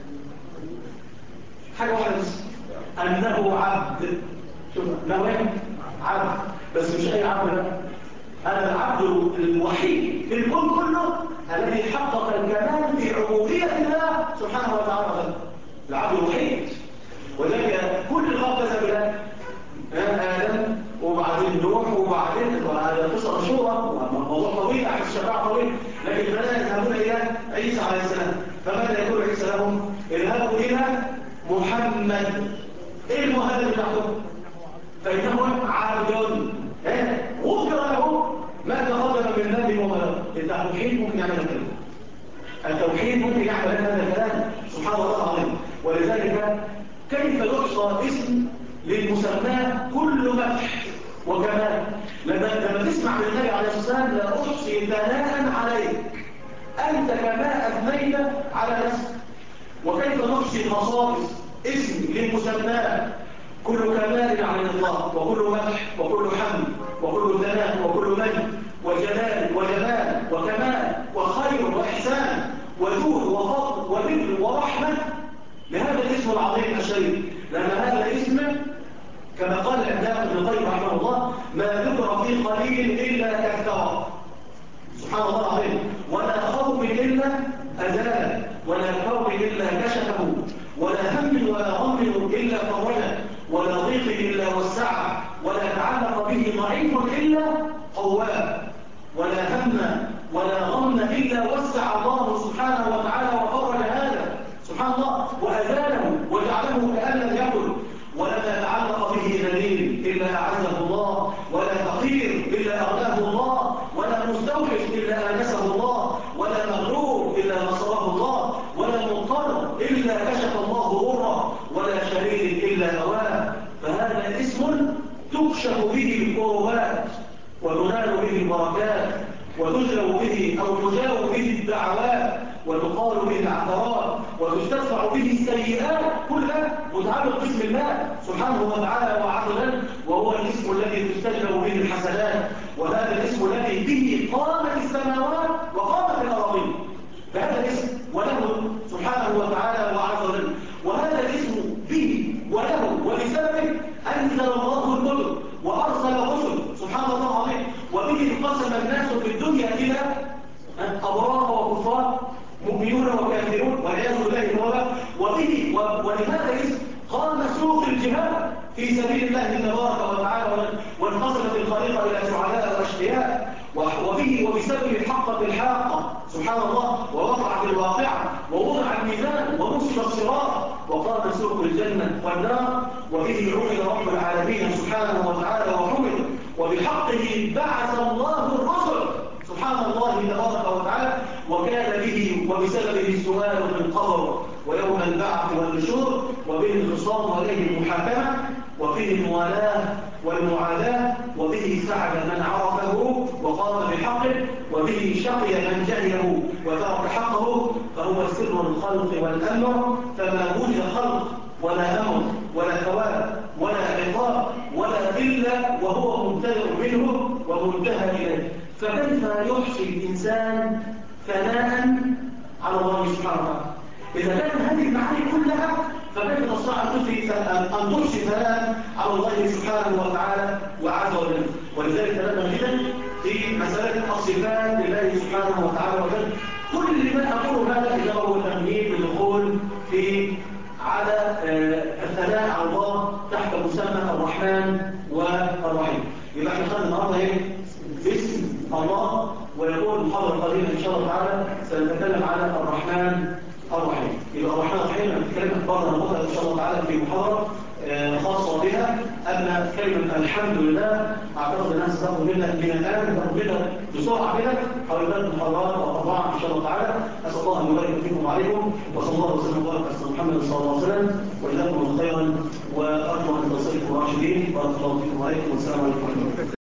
حاجة واحدة بس أنه عبد. شوف أنه ايه؟ عبد. بس مش أي عبد لا، أنا العبد الوحيد في الكون كله الذي حقق الكمال في عبودية الله سبحانه وتعالى. العبد الوحيد. وذلك كل الخلق سبيلا آدم وبعدين نوح وبعدين قصة مشهورة موضوع طويل عن الشفاعة طويل. لكن فلا يذهبون إلى عيسى عليه السلام. فماذا يقول عيسى لهم؟ اذهبوا إلى محمد. إيه المهدد بتاعته؟ فإنه عبد غفر له ما تقدم من ذنبه وما له. التوحيد ممكن يعمل كده. التوحيد ممكن يعمل هذا الكلام سبحان الله العظيم. ولذلك كيف يحصى اسم للمسمى كل مدح وكمال؟ لما تسمع من النبي عليه الصلاة والسلام لا أحصي ثناء عليك أنت كما أثنيت على نفسك. وكيف نحصي خصائص اسم للمسمى كل كمال على الإطلاق وكل مدح وكل حمد وكل ثناء وكل مجد وجلال وجمال وكمال وخير وإحسان وجود وفضل وبر ورحمة لهذا الاسم العظيم الشريف. لأن هذا الاسم كما قال العلامة ابن القيم رحمه الله ما ذكر في قليل إلا كثر. سبحان الله العظيم. ولا خوف إلا أزال ولا كرب إلا كشفه ولا هم ولا غم إلا فرجه ولا ضيق إلا وسعه ولا تعلق به ضعيف إلا قواه ولا هم ولا غم إلا وسع الله سبحانه وتعالى وفرج هذا سبحان الله وأزاله وجعله كأن لم يكن. ولا تعلق به ذليل إلا أعزه الله ولا فقير إلا أغناه الله ولا مستوحش إلا آنسه الله ولا مغلوب إلا نصره الله ولا مضطر إلا كشف الله ضره ولا شريك إلا هواه. فهذا اسم تكشف به الكروبات وتنال به البركات وتجلب به أو تجاوب به الدعوات وتقال به العثرات وتستدفع به السيئات. كل ده متعلق باسم الله سبحانه وتعالى وعز وجل، وهو الاسم الذي تستجلب به الحسنات، وهذا الاسم الذي به قامت السماوات وقامت الأراضين، بهذا الاسم وله سبحانه وتعالى وعز وجل. وهذا الاسم به وله وبسببه أنزل الله الكتب وأرسل الرسل سبحان الله العظيم، وبه انقسم الناس في الدنيا إلى أبرار وكفار، مؤمنون وكافرون والعياذ بالله تعالى. وبه ولهذا الاسم قام سوق الجهاد في سبيل الله تبارك وتعالى، وانقسمت الخليقة إلى سعداء وأشقياء، وبه وبسبب الحقة الحاقة سبحان الله، ووقعت الواقعة، ووضع الميزان ونصب الصراط، وقام سوق الجنة والنار، وبه عمل رب العالمين سبحانه وتعالى وحمد، وبحقه بعث الله الرسل سبحان الله تبارك وتعالى، وكان به وبسببه السؤال في القبر ويوم البعث والنشور، وبه الخصام وإليه المحاكمة، وبه الموالاة والمعاداة، وبه سعد من عرفه وقام بحقه، وبه شقي من جهله وترك حقه، فهو سر الخلق والأمر، فما وجد خلق ولا أمر ولا ثواب ولا عقاب ولا إلا وهو مبتدئ منه ومنتهى إليه. فكيف يحصي الإنسان ثناء على الله سبحانه وتعالى؟ إذا كانت هذه المعاني كلها فكيف تستطيع أن تحصي ثناء على الله سبحانه وتعالى وعز وجل؟ ولذلك تنبه جدا في مسألة الصفات لله سبحانه وتعالى وجل. كل ما أقول هذا إذا هو تمهيد للدخول على الثناء على الله تحت مسمى الرحمن والرحيم. يبقى احنا خدنا النهارده ايه؟ باسم الله، ويكون المحاضرة القادمة إن شاء الله تعالى سنتكلم على الرحمن الرحيم. يبقى الرحمن الرحيم هنتكلم برضه هناخدها إن شاء الله تعالى في محاضرة خاصة بها. أما كلمة الحمد لله أعتقد أنها ستأخذ منا من الآن تأخذ منا بسرعة كده حوالي 3 محاضرات أو 4 إن شاء الله تعالى. أسأل الله أن يبارك فيكم وعليكم، وصلى الله وسلم وبارك على محمد صلى الله عليه وسلم، وجزاكم الله خيرا، وأرجو أن تصلكم راشدين. بارك الله فيكم وعليكم، والسلام عليكم ورحمة الله.